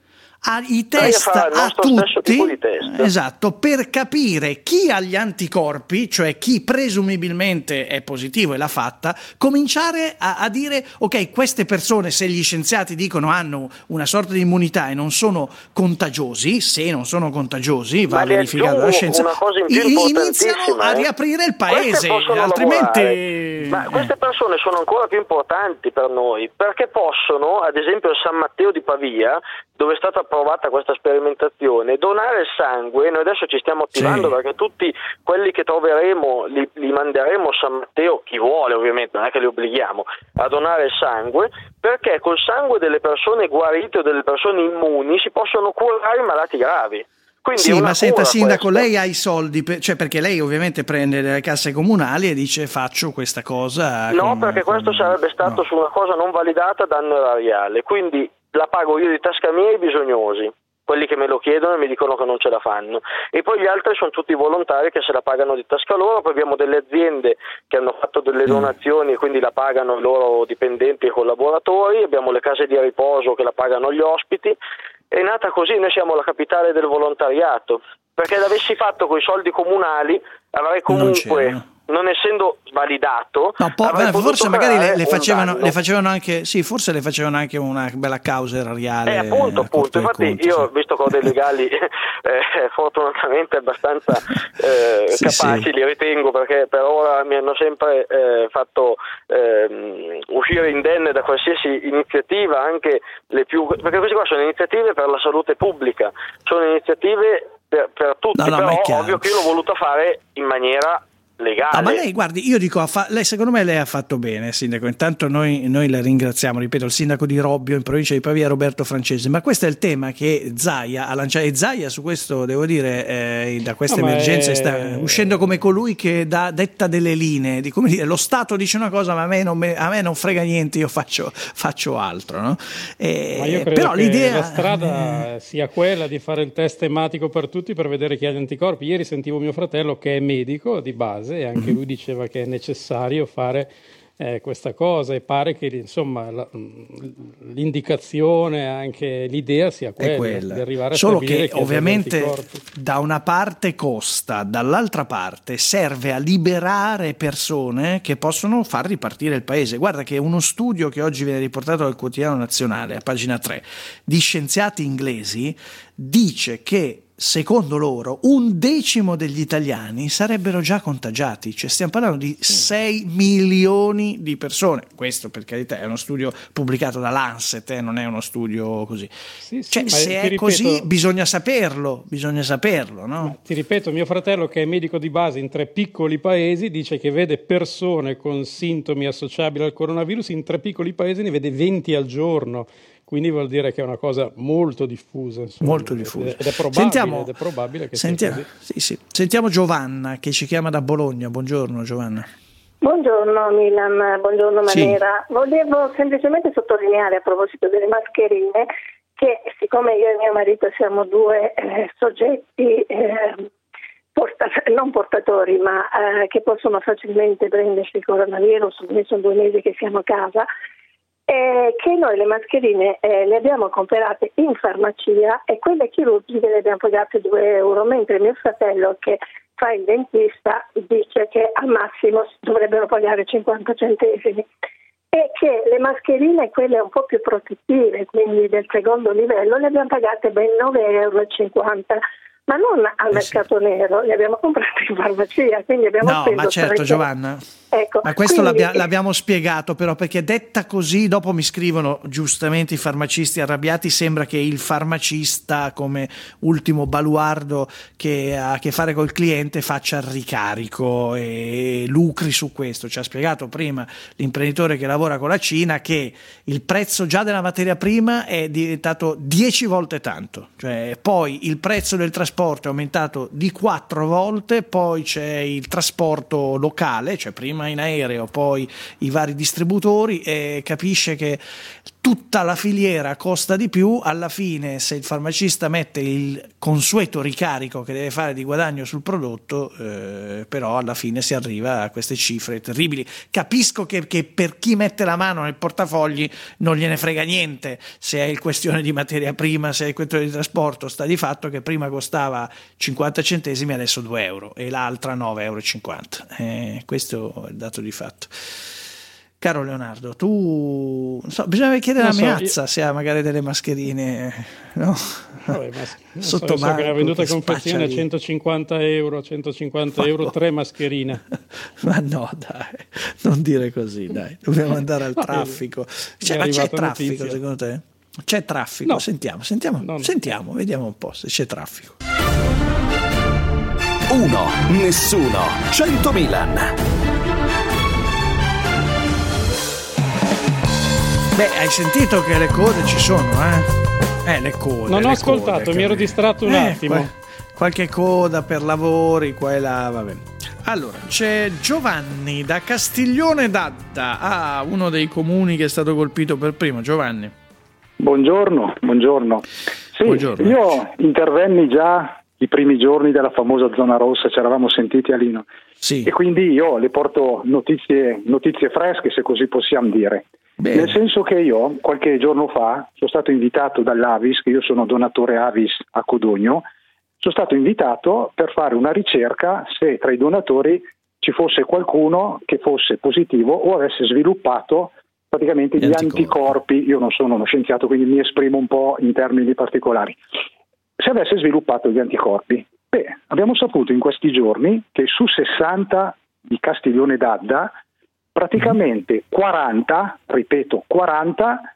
ha i test fa il a nostro stesso tutti, tipo di test. esatto, per capire chi ha gli anticorpi, cioè chi presumibilmente è positivo e l'ha fatta, cominciare a, a dire ok, queste persone, se gli scienziati dicono hanno una sorta di immunità e non sono contagiosi, se non sono contagiosi, va verificato dalla scienza, una cosa in più iniziano a riaprire il paese, altrimenti... Ma queste persone sono ancora più importanti per noi, perché possono, ad esempio il San Matteo di Pavia, dove è stata approvata questa sperimentazione, donare il sangue. Noi adesso ci stiamo attivando, sì, perché tutti quelli che troveremo li, li manderemo a San Matteo, chi vuole ovviamente, non è che li obblighiamo a donare il sangue, perché col sangue delle persone guarite o delle persone immuni si possono curare i malati gravi. Quindi sì, ma senta sindaco, questa. lei ha i soldi, per, cioè perché lei ovviamente prende le casse comunali e dice faccio questa cosa. No, con, perché con... questo sarebbe stato no. su una cosa non validata, danno erariale, quindi la pago io di tasca mia ai bisognosi, quelli che me lo chiedono e mi dicono che non ce la fanno, e poi gli altri sono tutti volontari che se la pagano di tasca loro. Poi abbiamo delle aziende che hanno fatto delle donazioni e quindi la pagano i loro dipendenti e collaboratori, abbiamo le case di riposo che la pagano gli ospiti. È nata così, noi siamo la capitale del volontariato, perché l'avessi fatto con i soldi comunali avrei comunque, non, non essendo validato, no, po- beh, forse magari le, le, facevano, le facevano anche, sì, forse le facevano anche una bella causa erariale. Eh, appunto, appunto. Infatti conto, io, sì, visto che ho dei legali eh, fortunatamente abbastanza eh, sì, capaci, sì, li ritengo, perché per ora mi hanno sempre eh, fatto eh, uscire indenne da qualsiasi iniziativa, anche le più, perché queste qua sono iniziative per la salute pubblica, sono iniziative per, per tutti, no, no, però ovvio che io l'ho voluto fare in maniera legale. Ah, ma lei guardi, io dico, lei secondo me lei ha fatto bene, sindaco. Intanto noi, noi la ringraziamo, ripeto, il sindaco di Robbio in provincia di Pavia, Roberto Francesi, ma questo è il tema che Zaia ha lanciato, e Zaia su questo devo dire eh, da questa no, emergenza è... sta uscendo come colui che dà detta delle linee, di come dire, lo Stato dice una cosa ma a me non, me, a me non frega niente, io faccio, faccio altro, no? E, ma io credo però che l'idea... la strada eh... sia quella di fare il test ematico per tutti per vedere chi ha gli anticorpi. Ieri sentivo mio fratello che è medico di base e anche lui diceva che è necessario fare eh, questa cosa, e pare che insomma la, l'indicazione, anche l'idea sia quella, è quella. Di arrivare a solo stabilire che ovviamente da una parte costa, dall'altra parte serve a liberare persone che possono far ripartire il paese. Guarda che uno studio che oggi viene riportato dal Quotidiano Nazionale a pagina tre di scienziati inglesi dice che secondo loro un decimo degli italiani sarebbero già contagiati, cioè stiamo parlando di sei milioni di persone. Questo per carità è uno studio pubblicato da Lancet, eh, non è uno studio così, sì, sì, cioè, se è ripeto, così bisogna saperlo, bisogna saperlo, no? Ti ripeto, mio fratello che è medico di base in tre piccoli paesi dice che vede persone con sintomi associabili al coronavirus in tre piccoli paesi, ne vede venti al giorno. Quindi vuol dire che è una cosa molto diffusa, insomma. Molto diffusa. Ed è probabile, sentiamo, ed è probabile che sentiamo, sia così. Sì, sì. Sentiamo Giovanna che ci chiama da Bologna. Buongiorno Giovanna. Buongiorno Milan, buongiorno Manera. Sì. Volevo semplicemente sottolineare a proposito delle mascherine che siccome io e mio marito siamo due eh, soggetti eh, porta- non portatori ma eh, che possono facilmente prendersi il coronavirus, noi sono due mesi che siamo a casa, Eh, che noi le mascherine eh, le abbiamo comprate in farmacia e quelle chirurgiche le abbiamo pagate due euro, mentre mio fratello che fa il dentista dice che al massimo dovrebbero pagare cinquanta centesimi, e che le mascherine, quelle un po' più protettive, quindi del secondo livello, le abbiamo pagate ben nove euro e cinquanta, ma non al mercato nero, le abbiamo comprate in farmacia, quindi abbiamo no, speso ma certo tre... Giovanna, ecco, ma questo quindi... l'abbia, l'abbiamo spiegato però, perché detta così dopo mi scrivono giustamente i farmacisti arrabbiati, sembra che il farmacista come ultimo baluardo che ha a che fare col cliente faccia il ricarico e lucri su questo. Ci ha spiegato prima l'imprenditore che lavora con la Cina che il prezzo già della materia prima è diventato dieci volte tanto, cioè poi il prezzo del trasporto è aumentato di quattro volte, poi c'è il trasporto locale, cioè prima in aereo, poi i vari distributori, e capisce che tutta la filiera costa di più, alla fine se il farmacista mette il consueto ricarico che deve fare di guadagno sul prodotto, eh, però alla fine si arriva a queste cifre terribili. Capisco che, che per chi mette la mano nel portafogli non gliene frega niente se è il questione di materia prima, se è il questione di trasporto. Sta di fatto che prima costava cinquanta centesimi, adesso due euro, e l'altra nove virgola cinquanta euro. Eh, questo è il dato di fatto. Caro Leonardo, tu non so, bisogna chiedere non a Meazza so, io... se ha magari delle mascherine, no? Vabbè, ma sotto so, banco, so che era venduta a confezione a lì. centocinquanta euro, centocinquanta euro, no. tre mascherine. Ma no, dai, non dire così, dai, dobbiamo andare al traffico. Cioè, ma c'è traffico notizia. Secondo te? C'è traffico? No. Sentiamo, sentiamo, no, sentiamo, vediamo un po' se c'è traffico. Uno, nessuno, cento Milan. Beh, hai sentito che le code ci sono, eh? Eh, le code. Non le ho ascoltato, code, mi ero distratto un eh, attimo. Qual- qualche coda per lavori, qua e là, vabbè. Allora, c'è Giovanni da Castiglione d'Adda, ah, uno dei comuni che è stato colpito per primo. Giovanni. Buongiorno, buongiorno. Sì, Buongiorno. Io intervenni già i primi giorni della famosa zona rossa, ci eravamo sentiti a Lino. Sì. E quindi io le porto notizie, notizie fresche, se così possiamo dire. Bene. Nel senso che io qualche giorno fa sono stato invitato dall'Avis, che io sono donatore Avis a Codogno, sono stato invitato per fare una ricerca se tra i donatori ci fosse qualcuno che fosse positivo o avesse sviluppato praticamente gli, gli anticorpi. anticorpi. Io non sono uno scienziato, quindi mi esprimo un po' in termini particolari. Se avesse sviluppato gli anticorpi. Beh, abbiamo saputo in questi giorni che su sessanta di Castiglione d'Adda praticamente quaranta, ripeto, quaranta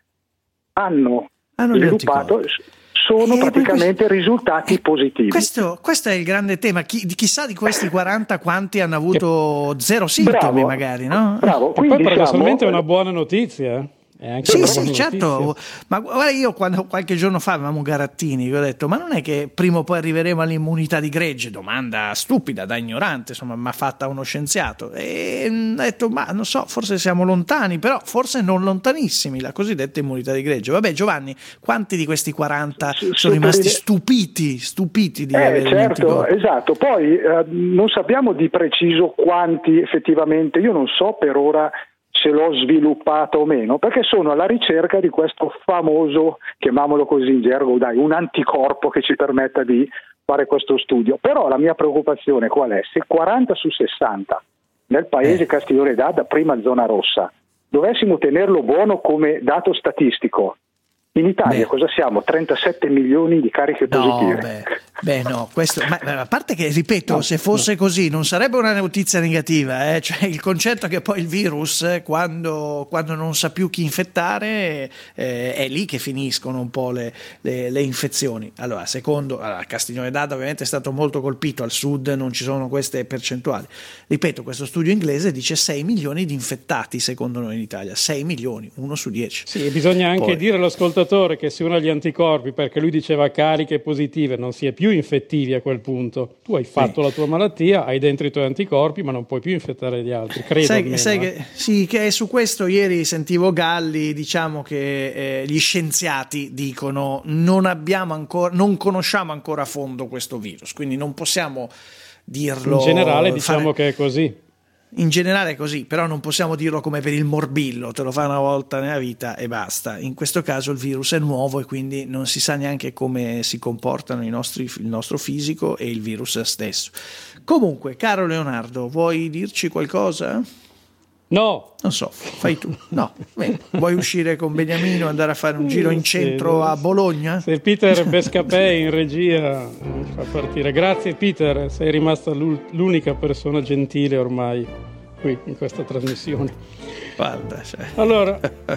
hanno, hanno sviluppato, sono eh, praticamente questo, risultati eh, positivi. Questo, questo è il grande tema. Chi, chissà di questi quaranta quanti hanno avuto che, zero sintomi, bravo, magari, no? Bravo, quindi poi paradossalmente siamo, è una buona notizia. Anche sì, sì, certo, ma guarda, io quando qualche giorno fa avevamo Garattini, vi ho detto, ma non è che prima o poi arriveremo all'immunità di gregge? Domanda stupida, da ignorante, insomma, ma fatta uno scienziato. E ho detto, ma non so, forse siamo lontani, però forse non lontanissimi, la cosiddetta immunità di gregge. Vabbè, Giovanni, quanti di questi quaranta S- sono rimasti stupiti, stupiti di eh, avere certo, esatto, poi eh, non sappiamo di preciso quanti effettivamente, io non so per ora se l'ho sviluppato o meno, perché sono alla ricerca di questo famoso, chiamiamolo così in gergo, dai, un anticorpo che ci permetta di fare questo studio. Però la mia preoccupazione qual è? Se quaranta su sessanta nel paese eh. Castiglione d'Adda, prima zona rossa, dovessimo tenerlo buono come dato statistico, in Italia beh. cosa siamo? trentasette milioni di cariche positive. No, beh, beh no, questo, ma, a parte che, ripeto, no, se fosse no. così non sarebbe una notizia negativa, eh? Cioè il concetto che poi il virus, eh, quando, quando non sa più chi infettare, eh, è lì che finiscono un po' le, le, le infezioni. Allora, secondo, allora, Castiglione d'Adda ovviamente è stato molto colpito, al sud non ci sono queste percentuali. Ripeto, questo studio inglese dice sei milioni di infettati secondo noi in Italia, sei milioni, uno su dieci. Sì, e bisogna anche poi, dire all'ascoltatore che se uno ha gli anticorpi, perché lui diceva cariche positive, non si è più infettivi a quel punto. Tu hai fatto sì. la tua malattia, hai dentro i tuoi anticorpi, ma non puoi più infettare gli altri, credo. Sai, almeno, sai eh. che, sì, che su questo ieri sentivo Galli, diciamo che eh, gli scienziati dicono non abbiamo ancora, non conosciamo ancora a fondo questo virus, quindi non possiamo dirlo. In generale diciamo fare... che è così. In generale è così, però non possiamo dirlo come per il morbillo, te lo fa una volta nella vita e basta. In questo caso il virus è nuovo e quindi non si sa neanche come si comportano i nostri, il nostro fisico e il virus stesso. Comunque, caro Leonardo, vuoi dirci qualcosa? No. Non so, fai tu. No, bene. Vuoi uscire con Beniamino, andare a fare un giro in centro a Bologna? Se Peter Bescapè in regia mi fa partire. Grazie Peter, sei rimasta l'unica persona gentile ormai qui in questa trasmissione. Guarda, cioè. Allora,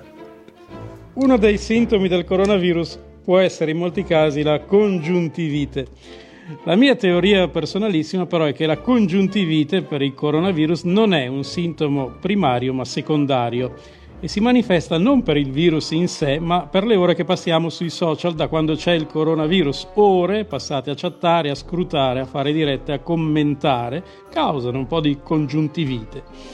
uno dei sintomi del coronavirus può essere in molti casi la congiuntivite. La mia teoria personalissima però è che la congiuntivite per il coronavirus non è un sintomo primario ma secondario e si manifesta non per il virus in sé ma per le ore che passiamo sui social da quando c'è il coronavirus. Ore passate a chattare, a scrutare, a fare dirette, a commentare causano un po' di congiuntivite.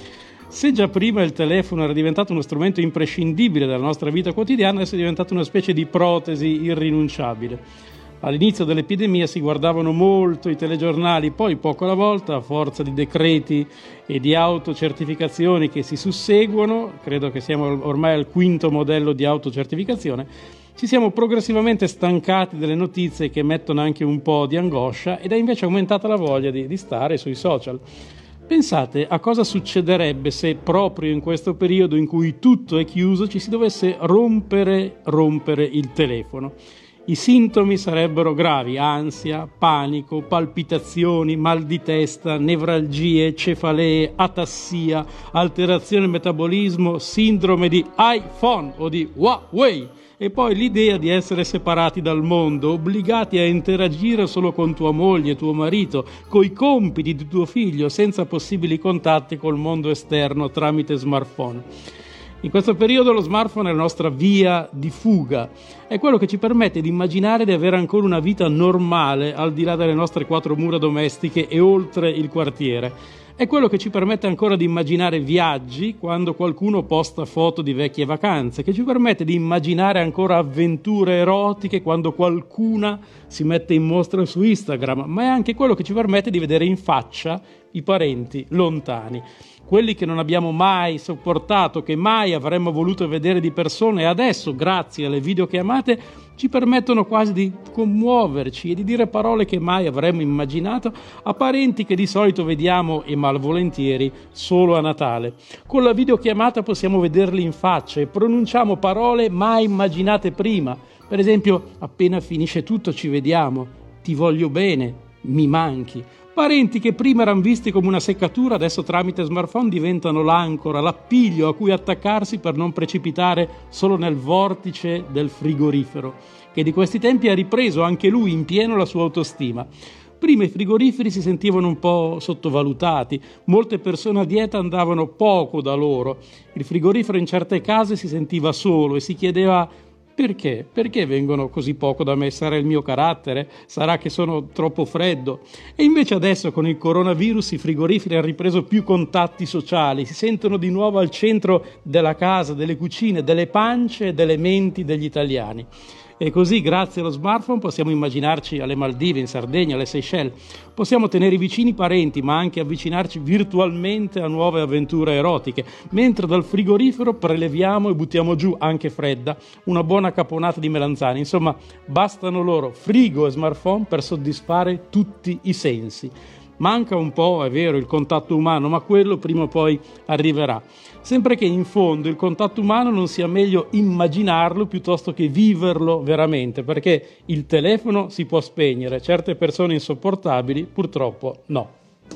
Se già prima il telefono era diventato uno strumento imprescindibile della nostra vita quotidiana, adesso è diventato una specie di protesi irrinunciabile. All'inizio dell'epidemia si guardavano molto i telegiornali, poi poco alla volta, a forza di decreti e di autocertificazioni che si susseguono, credo che siamo ormai al quinto modello di autocertificazione, ci siamo progressivamente stancati delle notizie che mettono anche un po' di angoscia ed è invece aumentata la voglia di, di stare sui social. Pensate a cosa succederebbe se proprio in questo periodo in cui tutto è chiuso ci si dovesse rompere, rompere il telefono. I sintomi sarebbero gravi: ansia, panico, palpitazioni, mal di testa, nevralgie, cefalee, atassia, alterazione del metabolismo, sindrome di iPhone o di Huawei. E poi l'idea di essere separati dal mondo, obbligati a interagire solo con tua moglie, tuo marito, coi compiti di tuo figlio, senza possibili contatti col mondo esterno tramite smartphone. In questo periodo lo smartphone è la nostra via di fuga, è quello che ci permette di immaginare di avere ancora una vita normale al di là delle nostre quattro mura domestiche e oltre il quartiere. È quello che ci permette ancora di immaginare viaggi quando qualcuno posta foto di vecchie vacanze, che ci permette di immaginare ancora avventure erotiche quando qualcuna si mette in mostra su Instagram, ma è anche quello che ci permette di vedere in faccia i parenti lontani. Quelli che non abbiamo mai sopportato, che mai avremmo voluto vedere di persona e adesso, grazie alle videochiamate, ci permettono quasi di commuoverci e di dire parole che mai avremmo immaginato a parenti che di solito vediamo, e malvolentieri, solo a Natale. Con la videochiamata possiamo vederli in faccia e pronunciamo parole mai immaginate prima. Per esempio, appena finisce tutto ci vediamo, ti voglio bene, mi manchi. Parenti che prima erano visti come una seccatura, adesso tramite smartphone diventano l'ancora, l'appiglio a cui attaccarsi per non precipitare solo nel vortice del frigorifero, che di questi tempi ha ripreso anche lui in pieno la sua autostima. Prima i frigoriferi si sentivano un po' sottovalutati, molte persone a dieta andavano poco da loro, il frigorifero in certe case si sentiva solo e si chiedeva: perché? Perché vengono così poco da me? Sarà il mio carattere? Sarà che sono troppo freddo? E invece adesso con il coronavirus i frigoriferi hanno ripreso più contatti sociali, si sentono di nuovo al centro della casa, delle cucine, delle pance e delle menti degli italiani. E così, grazie allo smartphone, possiamo immaginarci alle Maldive, in Sardegna, alle Seychelles. Possiamo tenere vicini i parenti, ma anche avvicinarci virtualmente a nuove avventure erotiche, mentre dal frigorifero preleviamo e buttiamo giù, anche fredda, una buona caponata di melanzane. Insomma, bastano loro frigo e smartphone per soddisfare tutti i sensi. Manca un po', è vero, il contatto umano, ma quello prima o poi arriverà. Sempre che in fondo il contatto umano non sia meglio immaginarlo piuttosto che viverlo veramente, perché il telefono si può spegnere, certe persone insopportabili purtroppo no.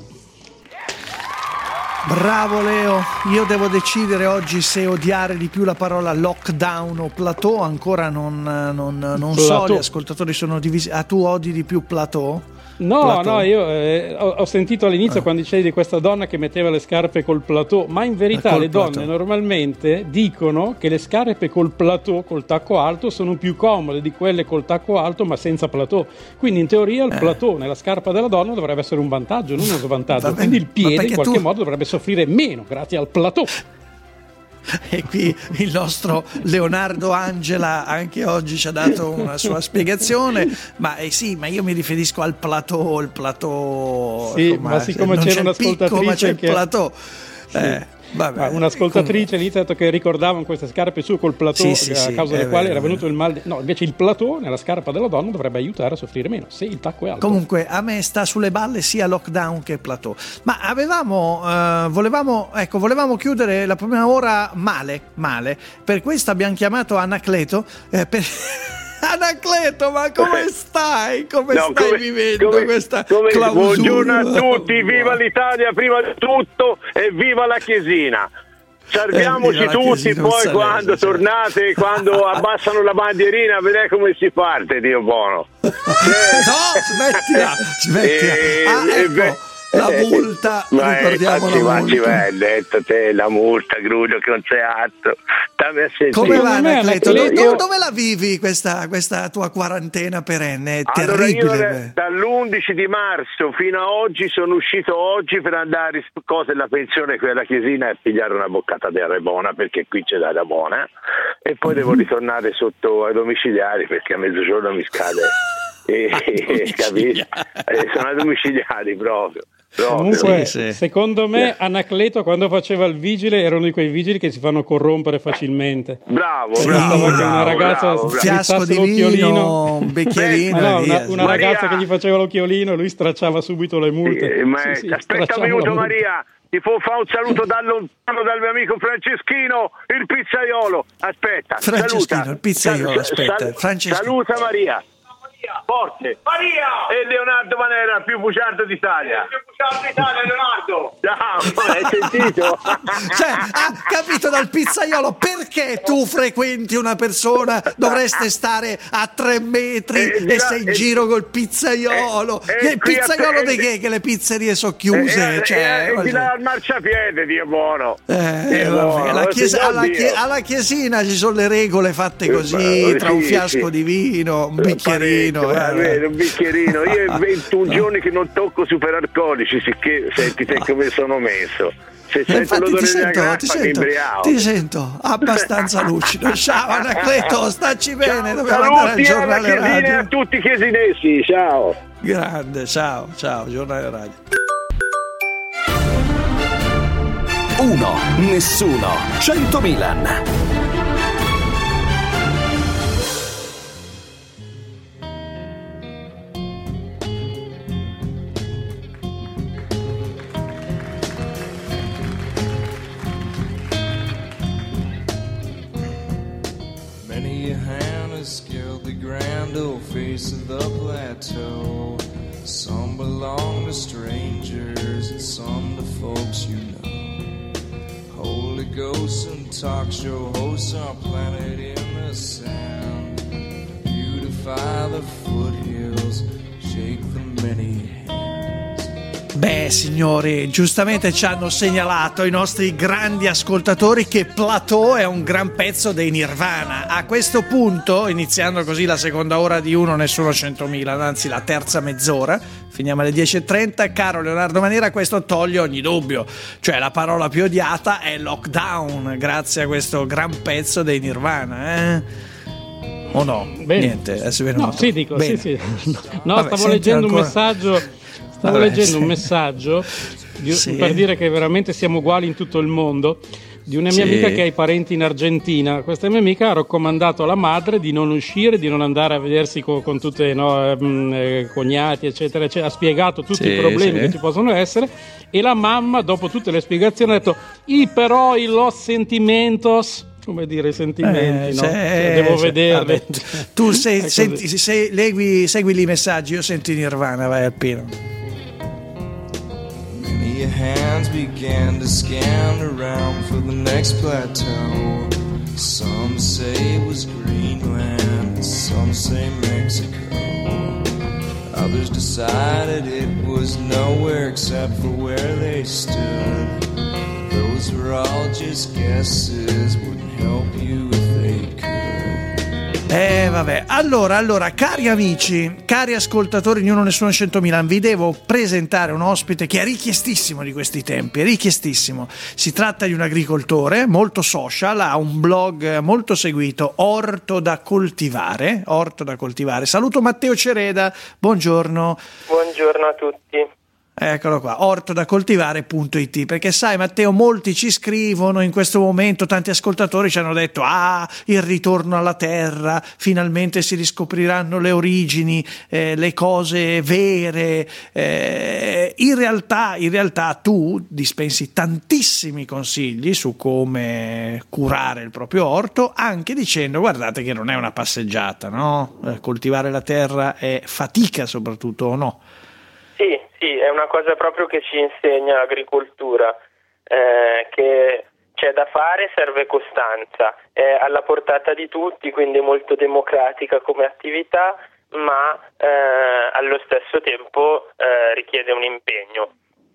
Bravo Leo, io devo decidere oggi se odiare di più la parola lockdown o plateau, ancora non, non, non so, gli ascoltatori sono divisi. Ah, tu odi di più plateau? No, plateau. no, io eh, ho, ho sentito all'inizio eh. quando dicevi di questa donna che metteva le scarpe col plateau, ma in verità le donne plateau. Normalmente dicono che le scarpe col plateau, col tacco alto, sono più comode di quelle col tacco alto ma senza plateau. Quindi in teoria il eh. plateau nella scarpa della donna dovrebbe essere un vantaggio, non uno svantaggio. Quindi il piede in qualche tu... modo dovrebbe soffrire meno grazie al plateau. E qui il nostro Leonardo Angela anche oggi ci ha dato una sua spiegazione, ma eh sì, ma io mi riferisco al plateau, il plateau. Sì, insomma, ma siccome c'era un'ascoltatrice picco, ma c'è che... il plateau. Sì. Eh. Vabbè, un'ascoltatrice all'inizio ha detto che ricordavano queste scarpe su col plateau, sì, sì, a sì, causa delle quali vero, era venuto il mal di... no, invece il plateau nella scarpa della donna dovrebbe aiutare a soffrire meno se il tacco è alto. Comunque a me sta sulle balle sia lockdown che plateau, ma avevamo uh, volevamo ecco volevamo chiudere la prima ora male male per questo abbiamo chiamato Anacleto eh, per Anacleto, ma come stai? Come no, stai come, vivendo come, questa come, clausura? Buongiorno a tutti, viva l'Italia prima di tutto e viva la Chiesina. Salviamoci eh, tutti, poi sarei, quando tornate, quando abbassano la bandierina, vedete come si parte, Dio buono. Eh, no, smettila, smettila. E, ah, e, ecco. la multa, ma ricordiamo eh, la ma ci multa. vai, detto te la multa, Grulio, che non c'è altro. Dammi a sentire. Come va, Anacleto? Io- Dove, dove- dove la vivi questa, questa tua quarantena perenne? È Allora io terribile. da- dall'undici di marzo fino a oggi sono uscito oggi per andare a cose della pensione qui alla Chiesina e pigliare una boccata di buona, perché qui c'è da buona, e poi devo ritornare sotto ai domiciliari perché a mezzogiorno mi scade. E, capisci? Eh, sono ai domiciliari proprio. proprio. Comunque, secondo me, Anacleto quando faceva il vigile erano di quei vigili che si fanno corrompere facilmente. Bravo, Sì, bravo, bastava che bravo, una ragazza bravo, si bravo. Fiasco di l'occhiolino. vino, un bicchierino. Ma no, e una, via. una Maria! ragazza che gli faceva l'occhiolino e lui stracciava subito le multe. Eh, ma Sì, sì, aspetta stracciava un minuto, la multa. Maria. Ti può fare un saluto da lontano dal mio amico Franceschino, il pizzaiolo. Aspetta, Franceschino, saluta. il pizzaiolo, Sal- aspetta, sal- Franceschino. Saluta Maria. Forte. Maria! E Leonardo Manera, il più bugiardo d'Italia. Il più bugiardo d'Italia, Leonardo. Ciao, hai sentito? Cioè, ha capito dal pizzaiolo perché tu frequenti una persona, dovreste stare a tre metri Eh, e di là- sei in eh, giro col pizzaiolo. eh, eh, il qui a- pizzaiolo eh, di che? Che le pizzerie sono chiuse. Eh, eh, cioè, eh, di là al marciapiede, Dio buono. Eh, Dio vabbè, buono, la lo chiesa- si alla, sa chie- Dio. alla chiesina ci sono le regole fatte Eh, così, ma- tra un sì, fiasco sì. di vino, un bicchierino. Parecchio, va eh. bene, un bicchierino. Io è ventuno giorni che non tocco superalcolici, sicché senti te come sono messo. Se E sento infatti l'odore ti della sento, grappa ti mi sento, imbriaco. ti sento abbastanza lucido. Ciao Anacleto, stacci bene, dobbiamo Saluti andare al alla giornale Chiesina e radio. a tutti i chiesinesi, ciao. Grande, ciao, ciao, giornale radio. Uno, nessuno, cento Milan. Many a hand has scaled the grand old face of the plateau. Some belong to strangers and some to folks you know. Holy ghosts and talk show hosts are planted in the sand. Beautify the foothills, shake the many hands. Beh, signori, giustamente ci hanno segnalato i nostri grandi ascoltatori che Plateau è un gran pezzo dei Nirvana. A questo punto, iniziando così la seconda ora di Uno Nessuno centomila, anzi la terza mezz'ora, finiamo alle dieci e trenta, caro Leonardo Manera, questo toglie ogni dubbio. Cioè la parola più odiata è lockdown, grazie a questo gran pezzo dei Nirvana, eh? O no? Bene. Niente, adesso viene No, un- sì, dico, Bene. sì, sì. No, Vabbè, stavo senti leggendo ancora- un messaggio, stavo Vabbè, leggendo sì. un messaggio di- Sì. per dire che veramente siamo uguali in tutto il mondo, di una mia Sì. amica che ha i parenti in Argentina. Questa mia amica ha raccomandato alla madre di non uscire, di non andare a vedersi co- con tutte no, ehm, eh, cognati, eccetera, eccetera. Ha spiegato tutti Sì, i problemi sì. che ci possono essere e la mamma, dopo tutte le spiegazioni, ha detto "I però i los sentimentos", come dire i sentimenti, Eh, no? sì, Cioè, devo sì, vederli. vabbè. Tu sei, È così. senti, se, legui, segui lì i messaggi, io sento i Nirvana, vai al pieno. Many hands began to scan around for the next plateau. Some say it was Greenland, some say Mexico. Others decided it was nowhere except for where they stood. Those were all just guesses, wouldn't help you if they could. Eh vabbè, allora, allora, cari amici, cari ascoltatori di Uno Nessuno centomila, vi devo presentare un ospite che è richiestissimo di questi tempi, è richiestissimo. Si tratta di un agricoltore molto social, ha un blog molto seguito, Orto da coltivare, Orto da coltivare. Saluto Matteo Cereda, buongiorno. Buongiorno a tutti. Eccolo qua, orto da coltivare punto it, perché sai Matteo, molti ci scrivono in questo momento, tanti ascoltatori ci hanno detto ah, il ritorno alla terra, finalmente si riscopriranno le origini, eh, le cose vere. Eh, in realtà, in realtà tu dispensi tantissimi consigli su come curare il proprio orto, anche dicendo guardate che non è una passeggiata, no? Eh, coltivare la terra è fatica soprattutto, o no? Sì, sì, è una cosa proprio che ci insegna l'agricoltura, eh, che c'è da fare, serve costanza, è alla portata di tutti, quindi molto democratica come attività, ma eh, allo stesso tempo eh, richiede un impegno.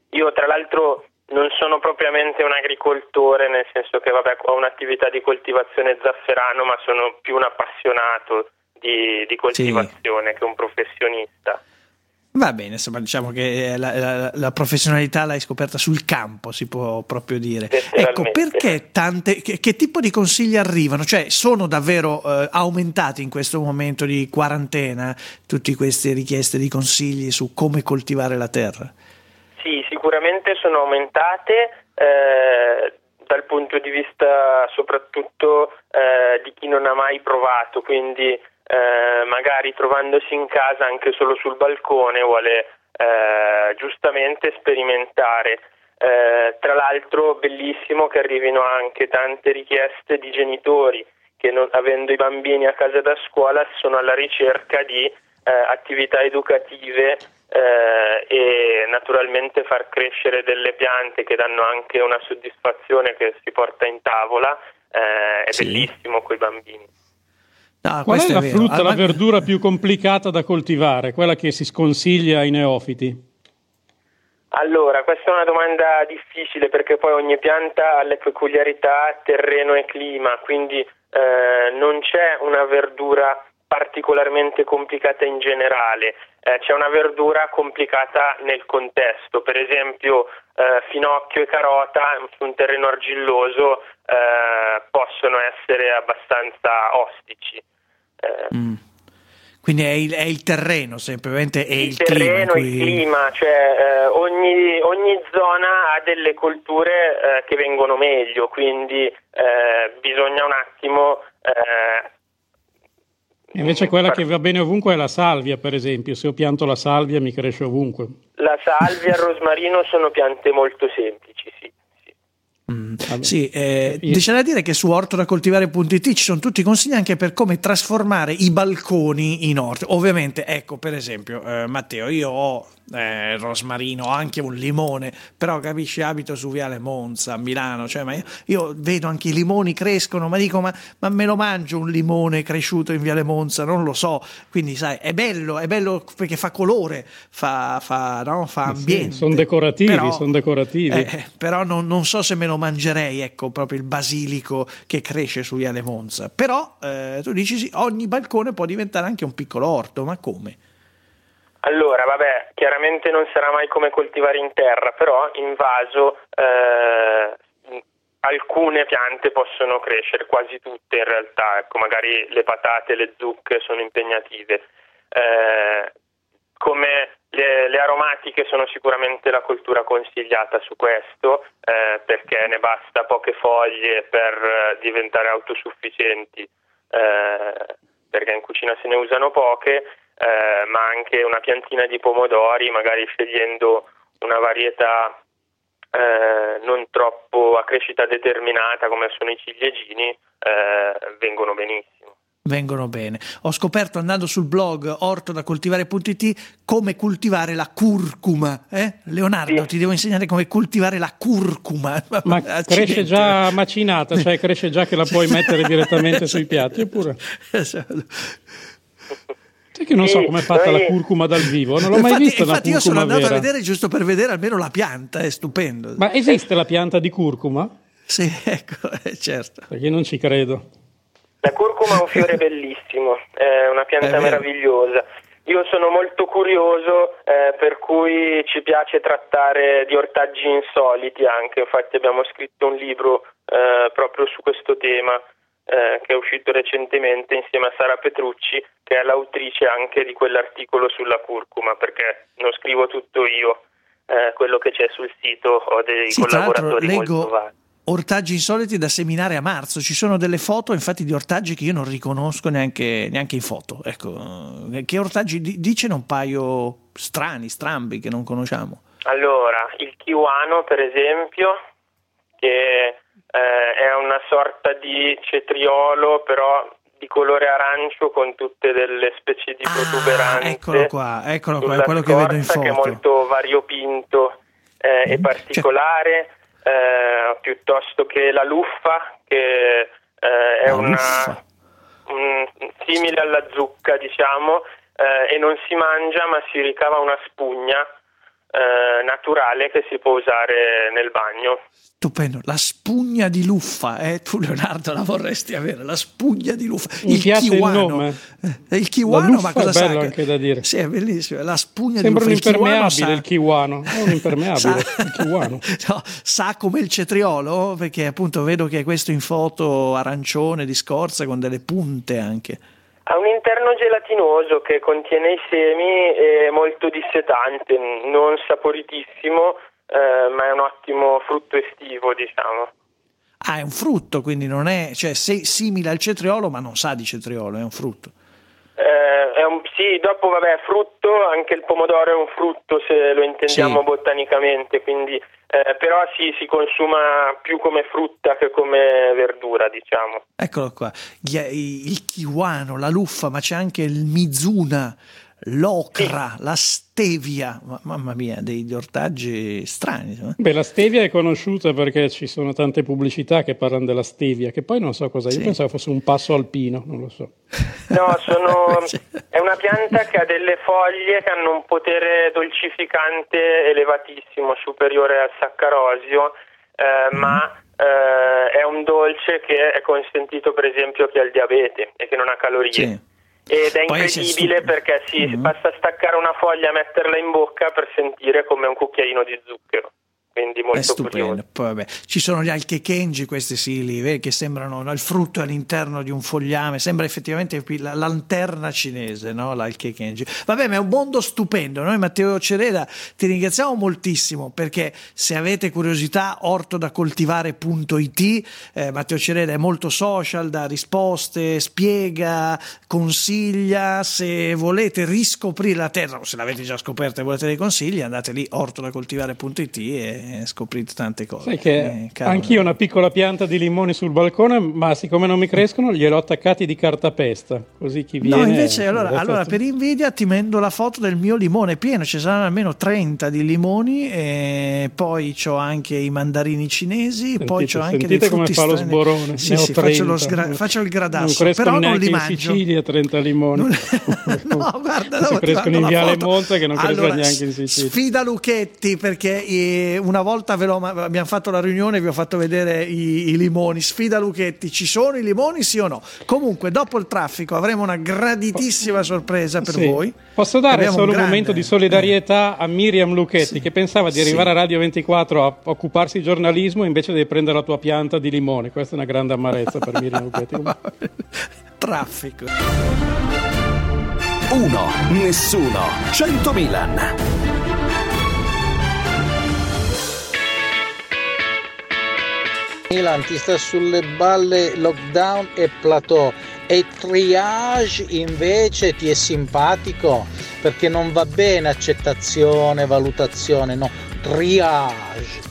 Io tra l'altro non sono propriamente un agricoltore, nel senso che vabbè, ho un'attività di coltivazione zafferano, ma sono più un appassionato di, di coltivazione sì. che un professionista. Va bene, insomma, diciamo che la, la, la professionalità l'hai scoperta sul campo, si può proprio dire. Ecco, perché tante, che, che tipo di consigli arrivano? Cioè, sono davvero eh, aumentati in questo momento di quarantena tutte queste richieste di consigli su come coltivare la terra? Sì, sicuramente sono aumentate eh, dal punto di vista soprattutto eh, di chi non ha mai provato, quindi Eh, magari trovandosi in casa anche solo sul balcone vuole eh, giustamente sperimentare. Eh, tra l'altro bellissimo che arrivino anche tante richieste di genitori che non, avendo i bambini a casa da scuola sono alla ricerca di eh, attività educative eh, e naturalmente far crescere delle piante che danno anche una soddisfazione che si porta in tavola. Eh, è sì. bellissimo coi bambini. No, Qual è la è frutta, la verdura più complicata da coltivare, quella che si sconsiglia ai neofiti? Allora, questa è una domanda difficile perché poi ogni pianta ha le peculiarità terreno e clima, quindi eh, non c'è una verdura particolarmente complicata in generale, eh, c'è una verdura complicata nel contesto, per esempio eh, finocchio e carota su un terreno argilloso eh, possono essere abbastanza ostici. Eh, mm. Quindi è il, è il terreno, semplicemente è il, il terreno, clima, il clima, cioè eh, ogni, ogni zona ha delle colture eh, che vengono meglio, quindi eh, bisogna un attimo eh, invece quella che va bene ovunque è la salvia, per esempio. Se io pianto la salvia mi cresce ovunque. La salvia e il rosmarino sono piante molto semplici, sì. Mm, sì, eh, c'è da dire che su orto da coltivare punto it ci sono tutti i consigli anche per come trasformare i balconi in orti. Ovviamente, ecco, per esempio, eh, Matteo, io ho eh, rosmarino, ho anche un limone, però capisci, abito su Viale Monza a Milano, cioè, ma io, io vedo anche i limoni crescono, ma dico, ma, ma me lo mangio un limone cresciuto in Viale Monza? Non lo so, quindi sai, è bello, è bello perché fa colore, fa, fa, no? fa ambiente. Sì, sono decorativi, però, sono decorativi. Eh, però non, non so se me lo mangerei, ecco, proprio il basilico che cresce su Viale Monza. Però eh, tu dici sì, ogni balcone può diventare anche un piccolo orto, ma come? Allora, vabbè, chiaramente non sarà mai come coltivare in terra, però in vaso eh, alcune piante possono crescere, quasi tutte in realtà, ecco, magari le patate, le zucche sono impegnative. Eh, come le, le aromatiche sono sicuramente la coltura consigliata su questo, eh, perché ne basta poche foglie per diventare autosufficienti, eh, perché in cucina se ne usano poche. Eh, ma anche una piantina di pomodori, magari scegliendo una varietà eh, non troppo a crescita determinata come sono i ciliegini, eh, vengono benissimo. Vengono bene. Ho scoperto andando sul blog orto da coltivare punto it come coltivare la curcuma. Eh? Leonardo, sì. Ti devo insegnare come coltivare la curcuma. Ma Accidente. Cresce già macinata, cioè cresce già che la puoi mettere direttamente sui piatti, oppure? Esatto. Che non so come è fatta noi... la curcuma dal vivo, non l'ho infatti, mai vista una infatti io sono andato vera. a vedere giusto per vedere almeno la pianta, è stupendo. Ma esiste la pianta di curcuma? Sì, ecco, eh, certo. Perché non ci credo. La curcuma è un fiore bellissimo, è una pianta è meravigliosa. Io sono molto curioso, eh, per cui ci piace trattare di ortaggi insoliti anche, infatti abbiamo scritto un libro eh, proprio su questo tema. Eh, che è uscito recentemente insieme a Sara Petrucci, che è l'autrice anche di quell'articolo sulla curcuma, perché non scrivo tutto io, eh, quello che c'è sul sito ho dei sì, collaboratori leggo molto vari. Ortaggi insoliti da seminare a marzo, ci sono delle foto infatti di ortaggi che io non riconosco neanche, neanche in foto, ecco, che ortaggi dice un paio strani, strambi che non conosciamo. Allora, il kiwano per esempio, che Eh, è una sorta di cetriolo però di colore arancio con tutte delle specie di protuberanze. Ah, eccolo qua, eccolo qua, è quello che vedo in foto. Che è molto variopinto eh, mm. e particolare, eh, piuttosto che la luffa, che eh, è la una un, simile alla zucca, diciamo, eh, e non si mangia ma si ricava una spugna eh, naturale che si può usare nel bagno. Stupendo, la spugna di luffa, eh? Tu Leonardo la vorresti avere, la spugna di luffa, Mi il piace kiwano, il nome. Eh, il kiwano, ma cosa è sa? bello che- anche da dire. Sì, è bellissimo, la spugna Sembra un di luffa, il kiwano impermeabile sa- il kiwano, è un impermeabile Sa- il kiwano. No, sa come il cetriolo, perché appunto vedo che è questo in foto arancione di scorza con delle punte anche. Ha un interno gelatinoso che contiene i semi e molto dissetante, non saporitissimo, eh, ma è un ottimo frutto estivo, diciamo. Ah, è un frutto, quindi non è, cioè se- simile al cetriolo, ma non sa di cetriolo, è un frutto. Eh, è un, sì, dopo vabbè, frutto, anche il pomodoro è un frutto se lo intendiamo Sì. botanicamente, quindi eh, però sì, si consuma più come frutta che come verdura, diciamo. Eccolo qua, Gli- il kiwano, la luffa, ma c'è anche il mizuna, l'ocra, la stevia, ma- mamma mia, degli ortaggi strani. insomma. Beh, la stevia è conosciuta perché ci sono tante pubblicità che parlano della stevia, che poi non so cos'è, io Sì. pensavo fosse un passo alpino, non lo so. No, sono, è una pianta che ha delle foglie che hanno un potere dolcificante elevatissimo, superiore al saccarosio, eh, ma eh, è un dolce che è consentito per esempio a chi ha il diabete e che non ha calorie. Sì. Ed è Poi se incredibile stu- perché si Mhm. basta staccare una foglia, metterla in bocca per sentire come un cucchiaino di zucchero. Quindi È molto stupendo. curioso. Poi, vabbè, ci sono gli alkekenji, questi sì, lì, vedi, che sembrano no, il frutto all'interno di un fogliame, sembra effettivamente qui la lanterna cinese, no? L'alkekenji. Vabbè, ma è un mondo stupendo. Noi Matteo Cereda ti ringraziamo moltissimo perché se avete curiosità ortodacoltivare punto it, eh, Matteo Cereda è molto social, dà risposte, spiega, consiglia. Se volete riscoprire la terra o se l'avete già scoperta e volete dei consigli, andate lì ortodacoltivare punto it e scoprite tante cose. Sai che Eh, caro- anch'io ho una piccola pianta di limoni sul balcone, ma siccome non mi crescono gliel'ho attaccati di cartapesta, così chi viene... No, invece allora, in realtà- allora per invidia ti mando la foto del mio limone pieno, ci saranno almeno trenta di limoni e poi c'ho anche i mandarini cinesi, Sentite, poi c'ho anche dei sentite come frutti fa lo strani. sborone, Sì, ne ho sì, faccio, lo trenta. sgra- faccio il Non gradasso, crescono però non neanche li in mangio. Sicilia trenta limoni. No, guarda, si no, ti crescono mando in la Viale foto. Monza che non crescono Allora, neanche in Sicilia. Sfida Lucchetti, perché eh, una volta ve l'ho, abbiamo fatto la riunione e vi ho fatto vedere i, i limoni. Sfida Lucchetti, ci sono i limoni sì o no? Comunque dopo il traffico avremo una graditissima sorpresa per Sì. voi. Posso dare Abbiamo solo un, grande- momento di solidarietà a Miriam Lucchetti che pensava di arrivare Sì. a Radio ventiquattro a occuparsi di giornalismo invece di prendere la tua pianta di limone. Questa è una grande amarezza per Miriam Lucchetti. Traffico. Uno, nessuno, cento Milan. Milan ti sta sulle balle lockdown e plateau e triage invece ti è simpatico perché non va bene accettazione, valutazione, no, triage.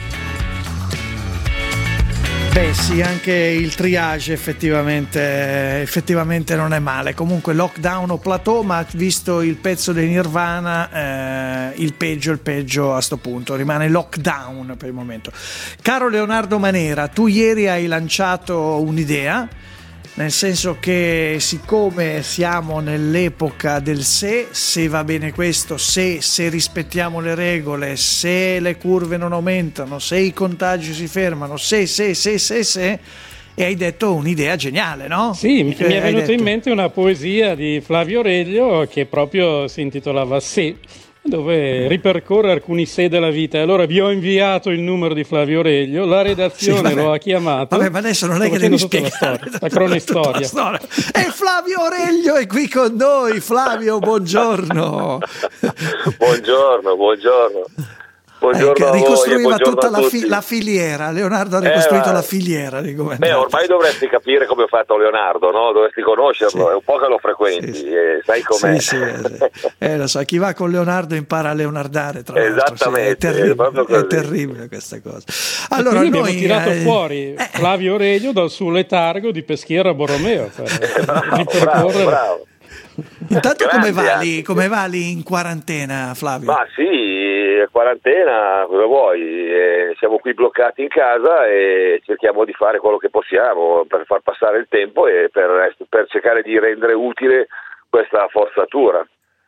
Beh sì, anche il triage effettivamente, effettivamente non è male. Comunque lockdown o plateau, ma visto il pezzo dei Nirvana, eh, il peggio, il peggio a sto punto. Rimane lockdown per il momento. Caro Leonardo Manera, tu ieri hai lanciato un'idea, nel senso che siccome siamo nell'epoca del se, se va bene questo, se, se rispettiamo le regole, se le curve non aumentano, se i contagi si fermano, se, se, se, se, se, e hai detto un'idea geniale, no? Sì, mi Che mi è hai venuta in detto? mente una poesia di Flavio Aurelio che proprio si intitolava Se, dove ripercorre alcuni se della vita. E allora vi ho inviato il numero di Flavio Aurelio, la redazione Sì, vabbè. lo ha chiamato. Vabbè, ma adesso non è Sto che devi facendo tutta la spiegare storia, la cronistoria. tutta la storia. E Flavio Aurelio è qui con noi. Flavio, buongiorno. Buongiorno, buongiorno. Buongiorno Eh, a voi e ricostruiva buongiorno tutta a la, tutti. fi- la filiera. Leonardo ha ricostruito Eh, la filiera di governare. Beh, ormai dovresti capire come ho fatto Leonardo, no? Dovresti conoscerlo, è un po' che lo frequenti, e sai com'è. Sì, sì, eh, eh, lo so, chi va con Leonardo impara a leonardare, tra l'altro. Esattamente, Sì, è, è proprio terribile, così. è terribile questa cosa. E Allora, quindi noi abbiamo tirato eh, fuori Flavio Aurelio dal suo letargo di Peschiera Borromeo per bravo, ripercorrere. bravo. intanto come Grande va, lì, anche. come va lì in quarantena, Flavio? Ma sì, quarantena, cosa vuoi? Eh, siamo qui bloccati in casa e cerchiamo di fare quello che possiamo per far passare il tempo e per, per cercare di rendere utile questa forzatura.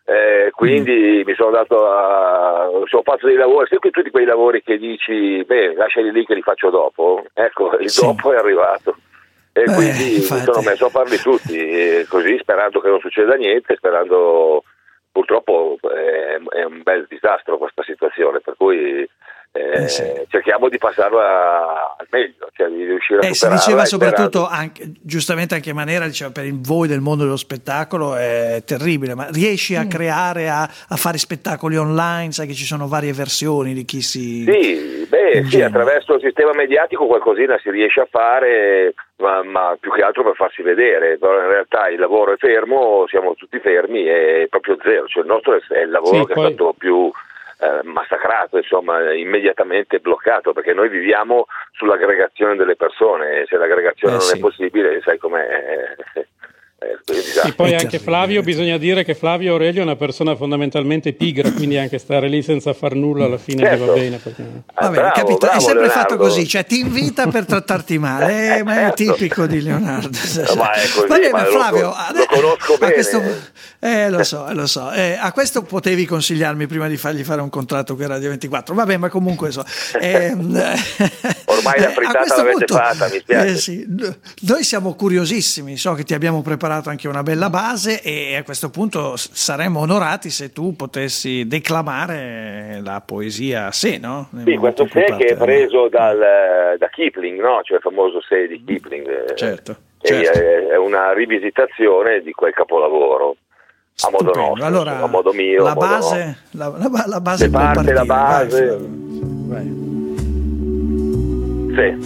Eh, quindi mi sono dato a sono fatto dei lavori, sempre tutti quei lavori che dici beh lasciali lì che li faccio dopo, ecco il sì. dopo è arrivato e eh, quindi infatti. mi sono messo a farli tutti eh, così sperando che non succeda niente, sperando purtroppo eh, è un bel disastro questa situazione, per cui Eh, eh sì. cerchiamo di passarla al meglio, cioè di riuscire a eh, superarla. Si diceva soprattutto, anche, giustamente anche in maniera, diceva, per voi del mondo dello spettacolo è terribile, ma riesci a mm. creare, a, a fare spettacoli online, sai che ci sono varie versioni di chi si... Sì, beh, sì, attraverso il sistema mediatico qualcosina si riesce a fare, ma, ma più che altro per farsi vedere, però in realtà il lavoro è fermo, siamo tutti fermi, è proprio zero, cioè il nostro è, è il lavoro sì, che poi... è stato più... Eh, massacrato, insomma, immediatamente bloccato, perché noi viviamo sull'aggregazione delle persone e se l'aggregazione eh, non sì. è possibile, sai com'è. Eh, e poi anche Flavio, bisogna dire che Flavio Aurelio è una persona fondamentalmente pigra, quindi anche stare lì senza far nulla alla fine certo. gli va bene perché... Vabbè, bravo, capito? Bravo, è sempre Leonardo. Fatto così, cioè ti invita per trattarti male, eh, ma è certo. tipico di Leonardo. No, ma è così, Vabbè, ma Flavio, lo, lo conosco bene. Questo, eh, lo so, lo so. Eh, a questo potevi consigliarmi prima di fargli fare un contratto con Radio ventiquattro. Vabbè, ma comunque so. Eh, Ormai la frittata l'avete punto, fatta, mi spiace. Eh, sì. Noi siamo curiosissimi, so che ti abbiamo preparato anche una bella base e a questo punto saremmo onorati se tu potessi declamare la poesia Se, no? Nel sì, questo Se che è preso dal, da Kipling, no? Cioè il famoso Se di Kipling. Certo. E certo. È una rivisitazione di quel capolavoro. A modo nostro, allora, a modo mio, la a modo base, la, la, la base se parte partire, la base. Vai, Se.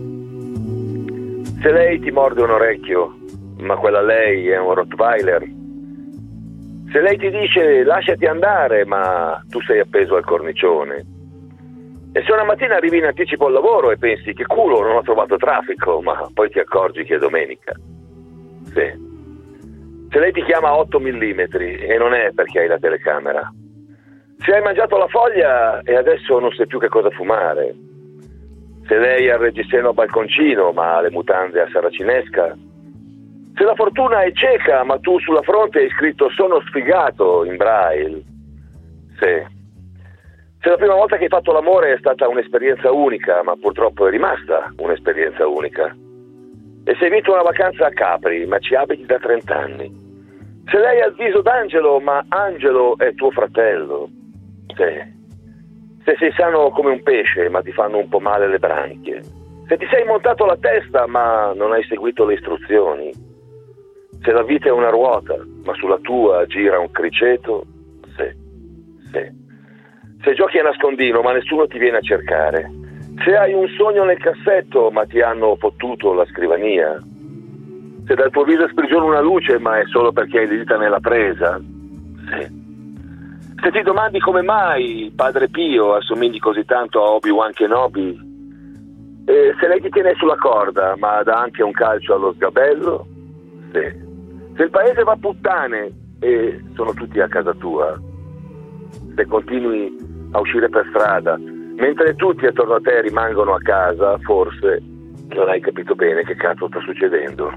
Se lei ti morde un orecchio, ma quella lei è un Rottweiler. Se lei ti dice lasciati andare, ma tu sei appeso al cornicione. E se una mattina arrivi in anticipo al lavoro e pensi che culo, non ho trovato traffico, ma poi ti accorgi che è domenica. Se. Se lei ti chiama a otto millimetri e non è perché hai la telecamera. Se hai mangiato la foglia e adesso non sai più che cosa fumare. Se lei ha il reggiseno a balconcino ma ha le mutande a saracinesca. Se la fortuna è cieca ma tu sulla fronte hai scritto sono sfigato in braille. Se. Se la prima volta che hai fatto l'amore è stata un'esperienza unica ma purtroppo è rimasta un'esperienza unica. E se hai vinto una vacanza a Capri ma ci abiti da trent'anni. Se lei ha il viso d'angelo ma Angelo è tuo fratello. Se. Se sei sano come un pesce ma ti fanno un po' male le branchie. Se ti sei montato la testa ma non hai seguito le istruzioni. Se la vita è una ruota ma sulla tua gira un criceto. Se. Se. Se giochi a nascondino ma nessuno ti viene a cercare. Se hai un sogno nel cassetto ma ti hanno fottuto la scrivania. Se dal tuo viso sprigiona una luce ma è solo perché hai le dita nella presa. Se. Se ti domandi come mai Padre Pio assomigli così tanto a Obi-Wan Kenobi. E se lei ti tiene sulla corda ma dà anche un calcio allo sgabello. Se. Se il paese va a puttane e sono tutti a casa tua. Se continui a uscire per strada mentre tutti attorno a te rimangono a casa, forse non hai capito bene che cazzo sta succedendo.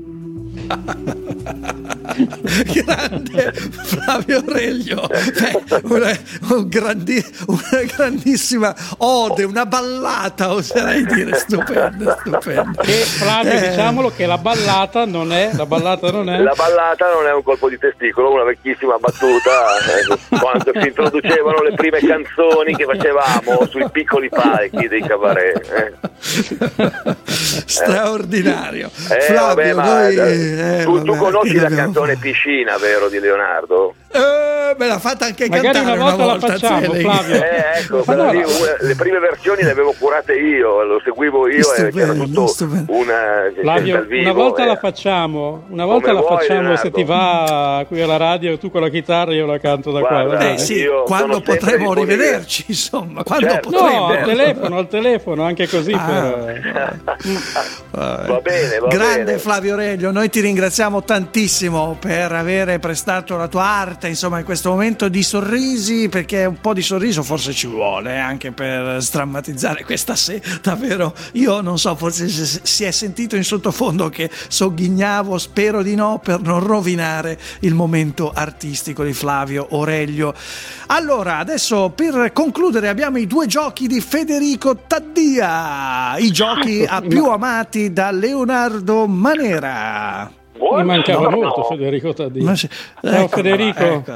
Grande Flavio Aurelio. Beh, una, un grandi, una grandissima ode, una ballata, oserei dire, stupenda, stupenda. E Flavio, eh. diciamolo che la ballata non è la ballata non è la ballata non è un colpo di testicolo, una vecchissima battuta eh, quando si introducevano le prime canzoni che facevamo sui piccoli palchi dei cabaret. Eh. Straordinario. Eh, Flavio, vabbè, ma, noi, eh, tu, vabbè, tu conosci la abbiamo... canzone Piscina, vero, di Leonardo? Eh, me l'ha fatta anche magari cantare una volta, una volta la facciamo, Flavio. Eh, ecco, allora, lì, le prime versioni le avevo curate io, lo seguivo io e c'era tutto una Flavio, vivo, una volta eh. la facciamo, una volta la vuoi, facciamo Leonardo. Se ti va qui alla radio, tu con la chitarra io la canto da Guarda, qua. Eh sì, quando potremo rivederci, insomma, quando certo. potremo. No, al telefono, al telefono, anche così. Ah, per... va bene, va grande bene. Flavio Aurelio, noi noi ti ringraziamo tantissimo per avere prestato la tua arte, insomma, in questo momento di sorrisi, perché un po' di sorriso forse ci vuole anche per sdrammatizzare questa sera, davvero. Io non so, forse si è sentito in sottofondo che sogghignavo, spero di no, per non rovinare il momento artistico di Flavio Aurelio. Allora, adesso per concludere abbiamo i due giochi di Federico Taddia, i giochi a più amati da Leonardo Manera. Mi mancava no, molto no. Federico Taddia. Ma sì, Ciao ecco, Federico. Ecco.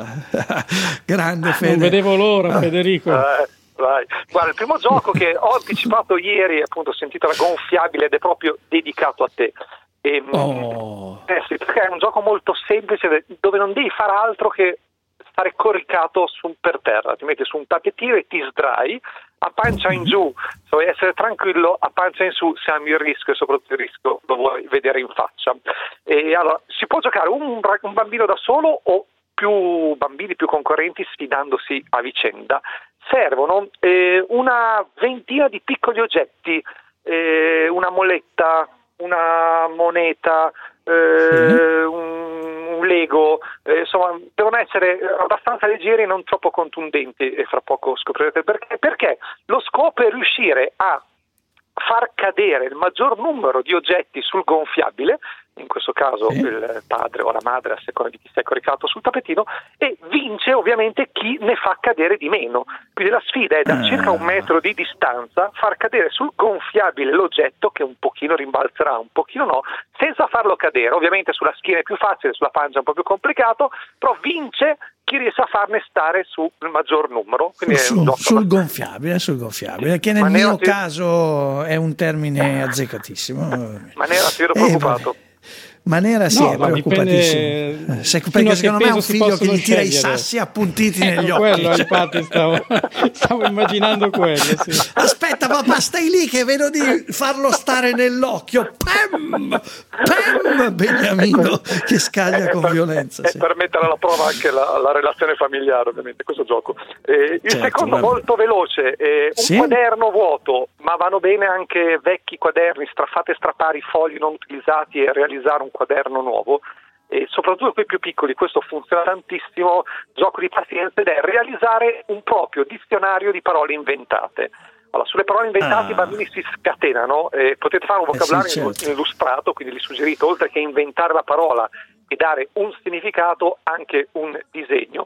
Grande Fede. Non vedevo l'ora, Federico. Eh, vai. Guarda, il primo gioco che ho anticipato ieri, appunto, ho sentito la gonfiabile ed è proprio dedicato a te. E, oh. eh sì, perché è un gioco molto semplice dove non devi fare altro che stare coricato su, per terra, ti metti su un tappetino e ti sdrai a pancia in giù, se vuoi essere tranquillo, a pancia in su se ami il rischio e soprattutto il rischio lo vuoi vedere in faccia. E allora si può giocare un, un bambino da solo o più bambini, più concorrenti sfidandosi a vicenda. Servono eh, una ventina di piccoli oggetti, eh, una moletta, una moneta, eh, un, un Lego, eh, insomma devono essere abbastanza leggeri e non troppo contundenti, e fra poco scoprirete perché. Perché lo scopo è riuscire a far cadere il maggior numero di oggetti sul gonfiabile, in questo caso sì. il padre o la madre, a seconda di chi si è coricato sul tappetino, e vince ovviamente chi ne fa cadere di meno. Quindi la sfida è da ah. circa un metro di distanza far cadere sul gonfiabile l'oggetto, che un pochino rimbalzerà, un pochino no, senza farlo cadere. Ovviamente sulla schiena è più facile, sulla pancia è un po' più complicato, però vince chi riesce a farne stare sul maggior numero. Quindi su, è un sul gonfiabile, sul gonfiabile, che nel Manera mio ti... caso è un termine azzeccatissimo. Manera, ti ero preoccupato. Eh, Manera si no, è preoccupatissimo dipende... Se, perché secondo me è un figlio che gli tira i sassi appuntiti ecco, negli occhi. Quello, infatti stavo, stavo immaginando quello. Sì. Aspetta papà, stai lì che vedo di farlo stare nell'occhio. Pam! Pam! Beniamino ecco, che scaglia con per, violenza. E sì. per mettere alla prova anche la, la relazione familiare, ovviamente, questo gioco. Eh, il certo, secondo ma... molto veloce, eh, un sì? quaderno vuoto, ma vanno bene anche vecchi quaderni, straffate e strappare i fogli non utilizzati e realizzare un quaderno nuovo, e soprattutto quei più piccoli. Questo funziona tantissimo, gioco di pazienza, ed è realizzare un proprio dizionario di parole inventate. Allora, sulle parole inventate ah. i bambini si scatenano, eh, potete fare un vocabolario eh sì, certo. illustrato, quindi vi suggerito, oltre che inventare la parola e dare un significato, anche un disegno,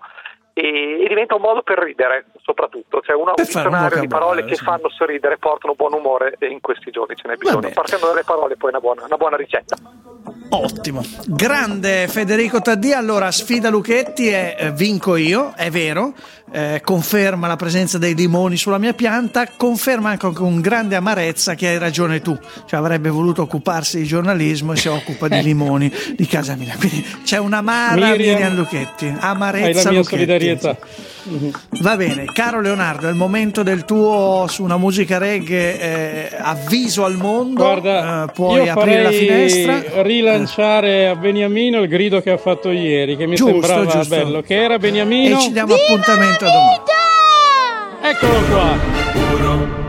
e, e diventa un modo per ridere, soprattutto, cioè un dizionario di parole che sì. fanno sorridere, portano buon umore, e in questi giorni ce n'è bisogno. Partendo dalle parole poi una buona, una buona ricetta. Ottimo, grande Federico Taddia. Allora, sfida Luchetti e eh, vinco io, è vero, eh, conferma la presenza dei limoni sulla mia pianta, conferma anche con grande amarezza che hai ragione tu, cioè avrebbe voluto occuparsi di giornalismo e si occupa di limoni di casa mia, quindi c'è un'amara Miriam, Miriam Luchetti, amarezza hai la mia Luchetti. solidarietà. Va bene, caro Leonardo, è il momento del tuo su una musica reggae eh, avviso al mondo. Guarda, eh, puoi aprire la finestra, rilanciare a Beniamino il grido che ha fatto ieri, che mi giusto, sembrava giusto. bello, che era Beniamino, e ci diamo appuntamento a domani. Eccolo qua.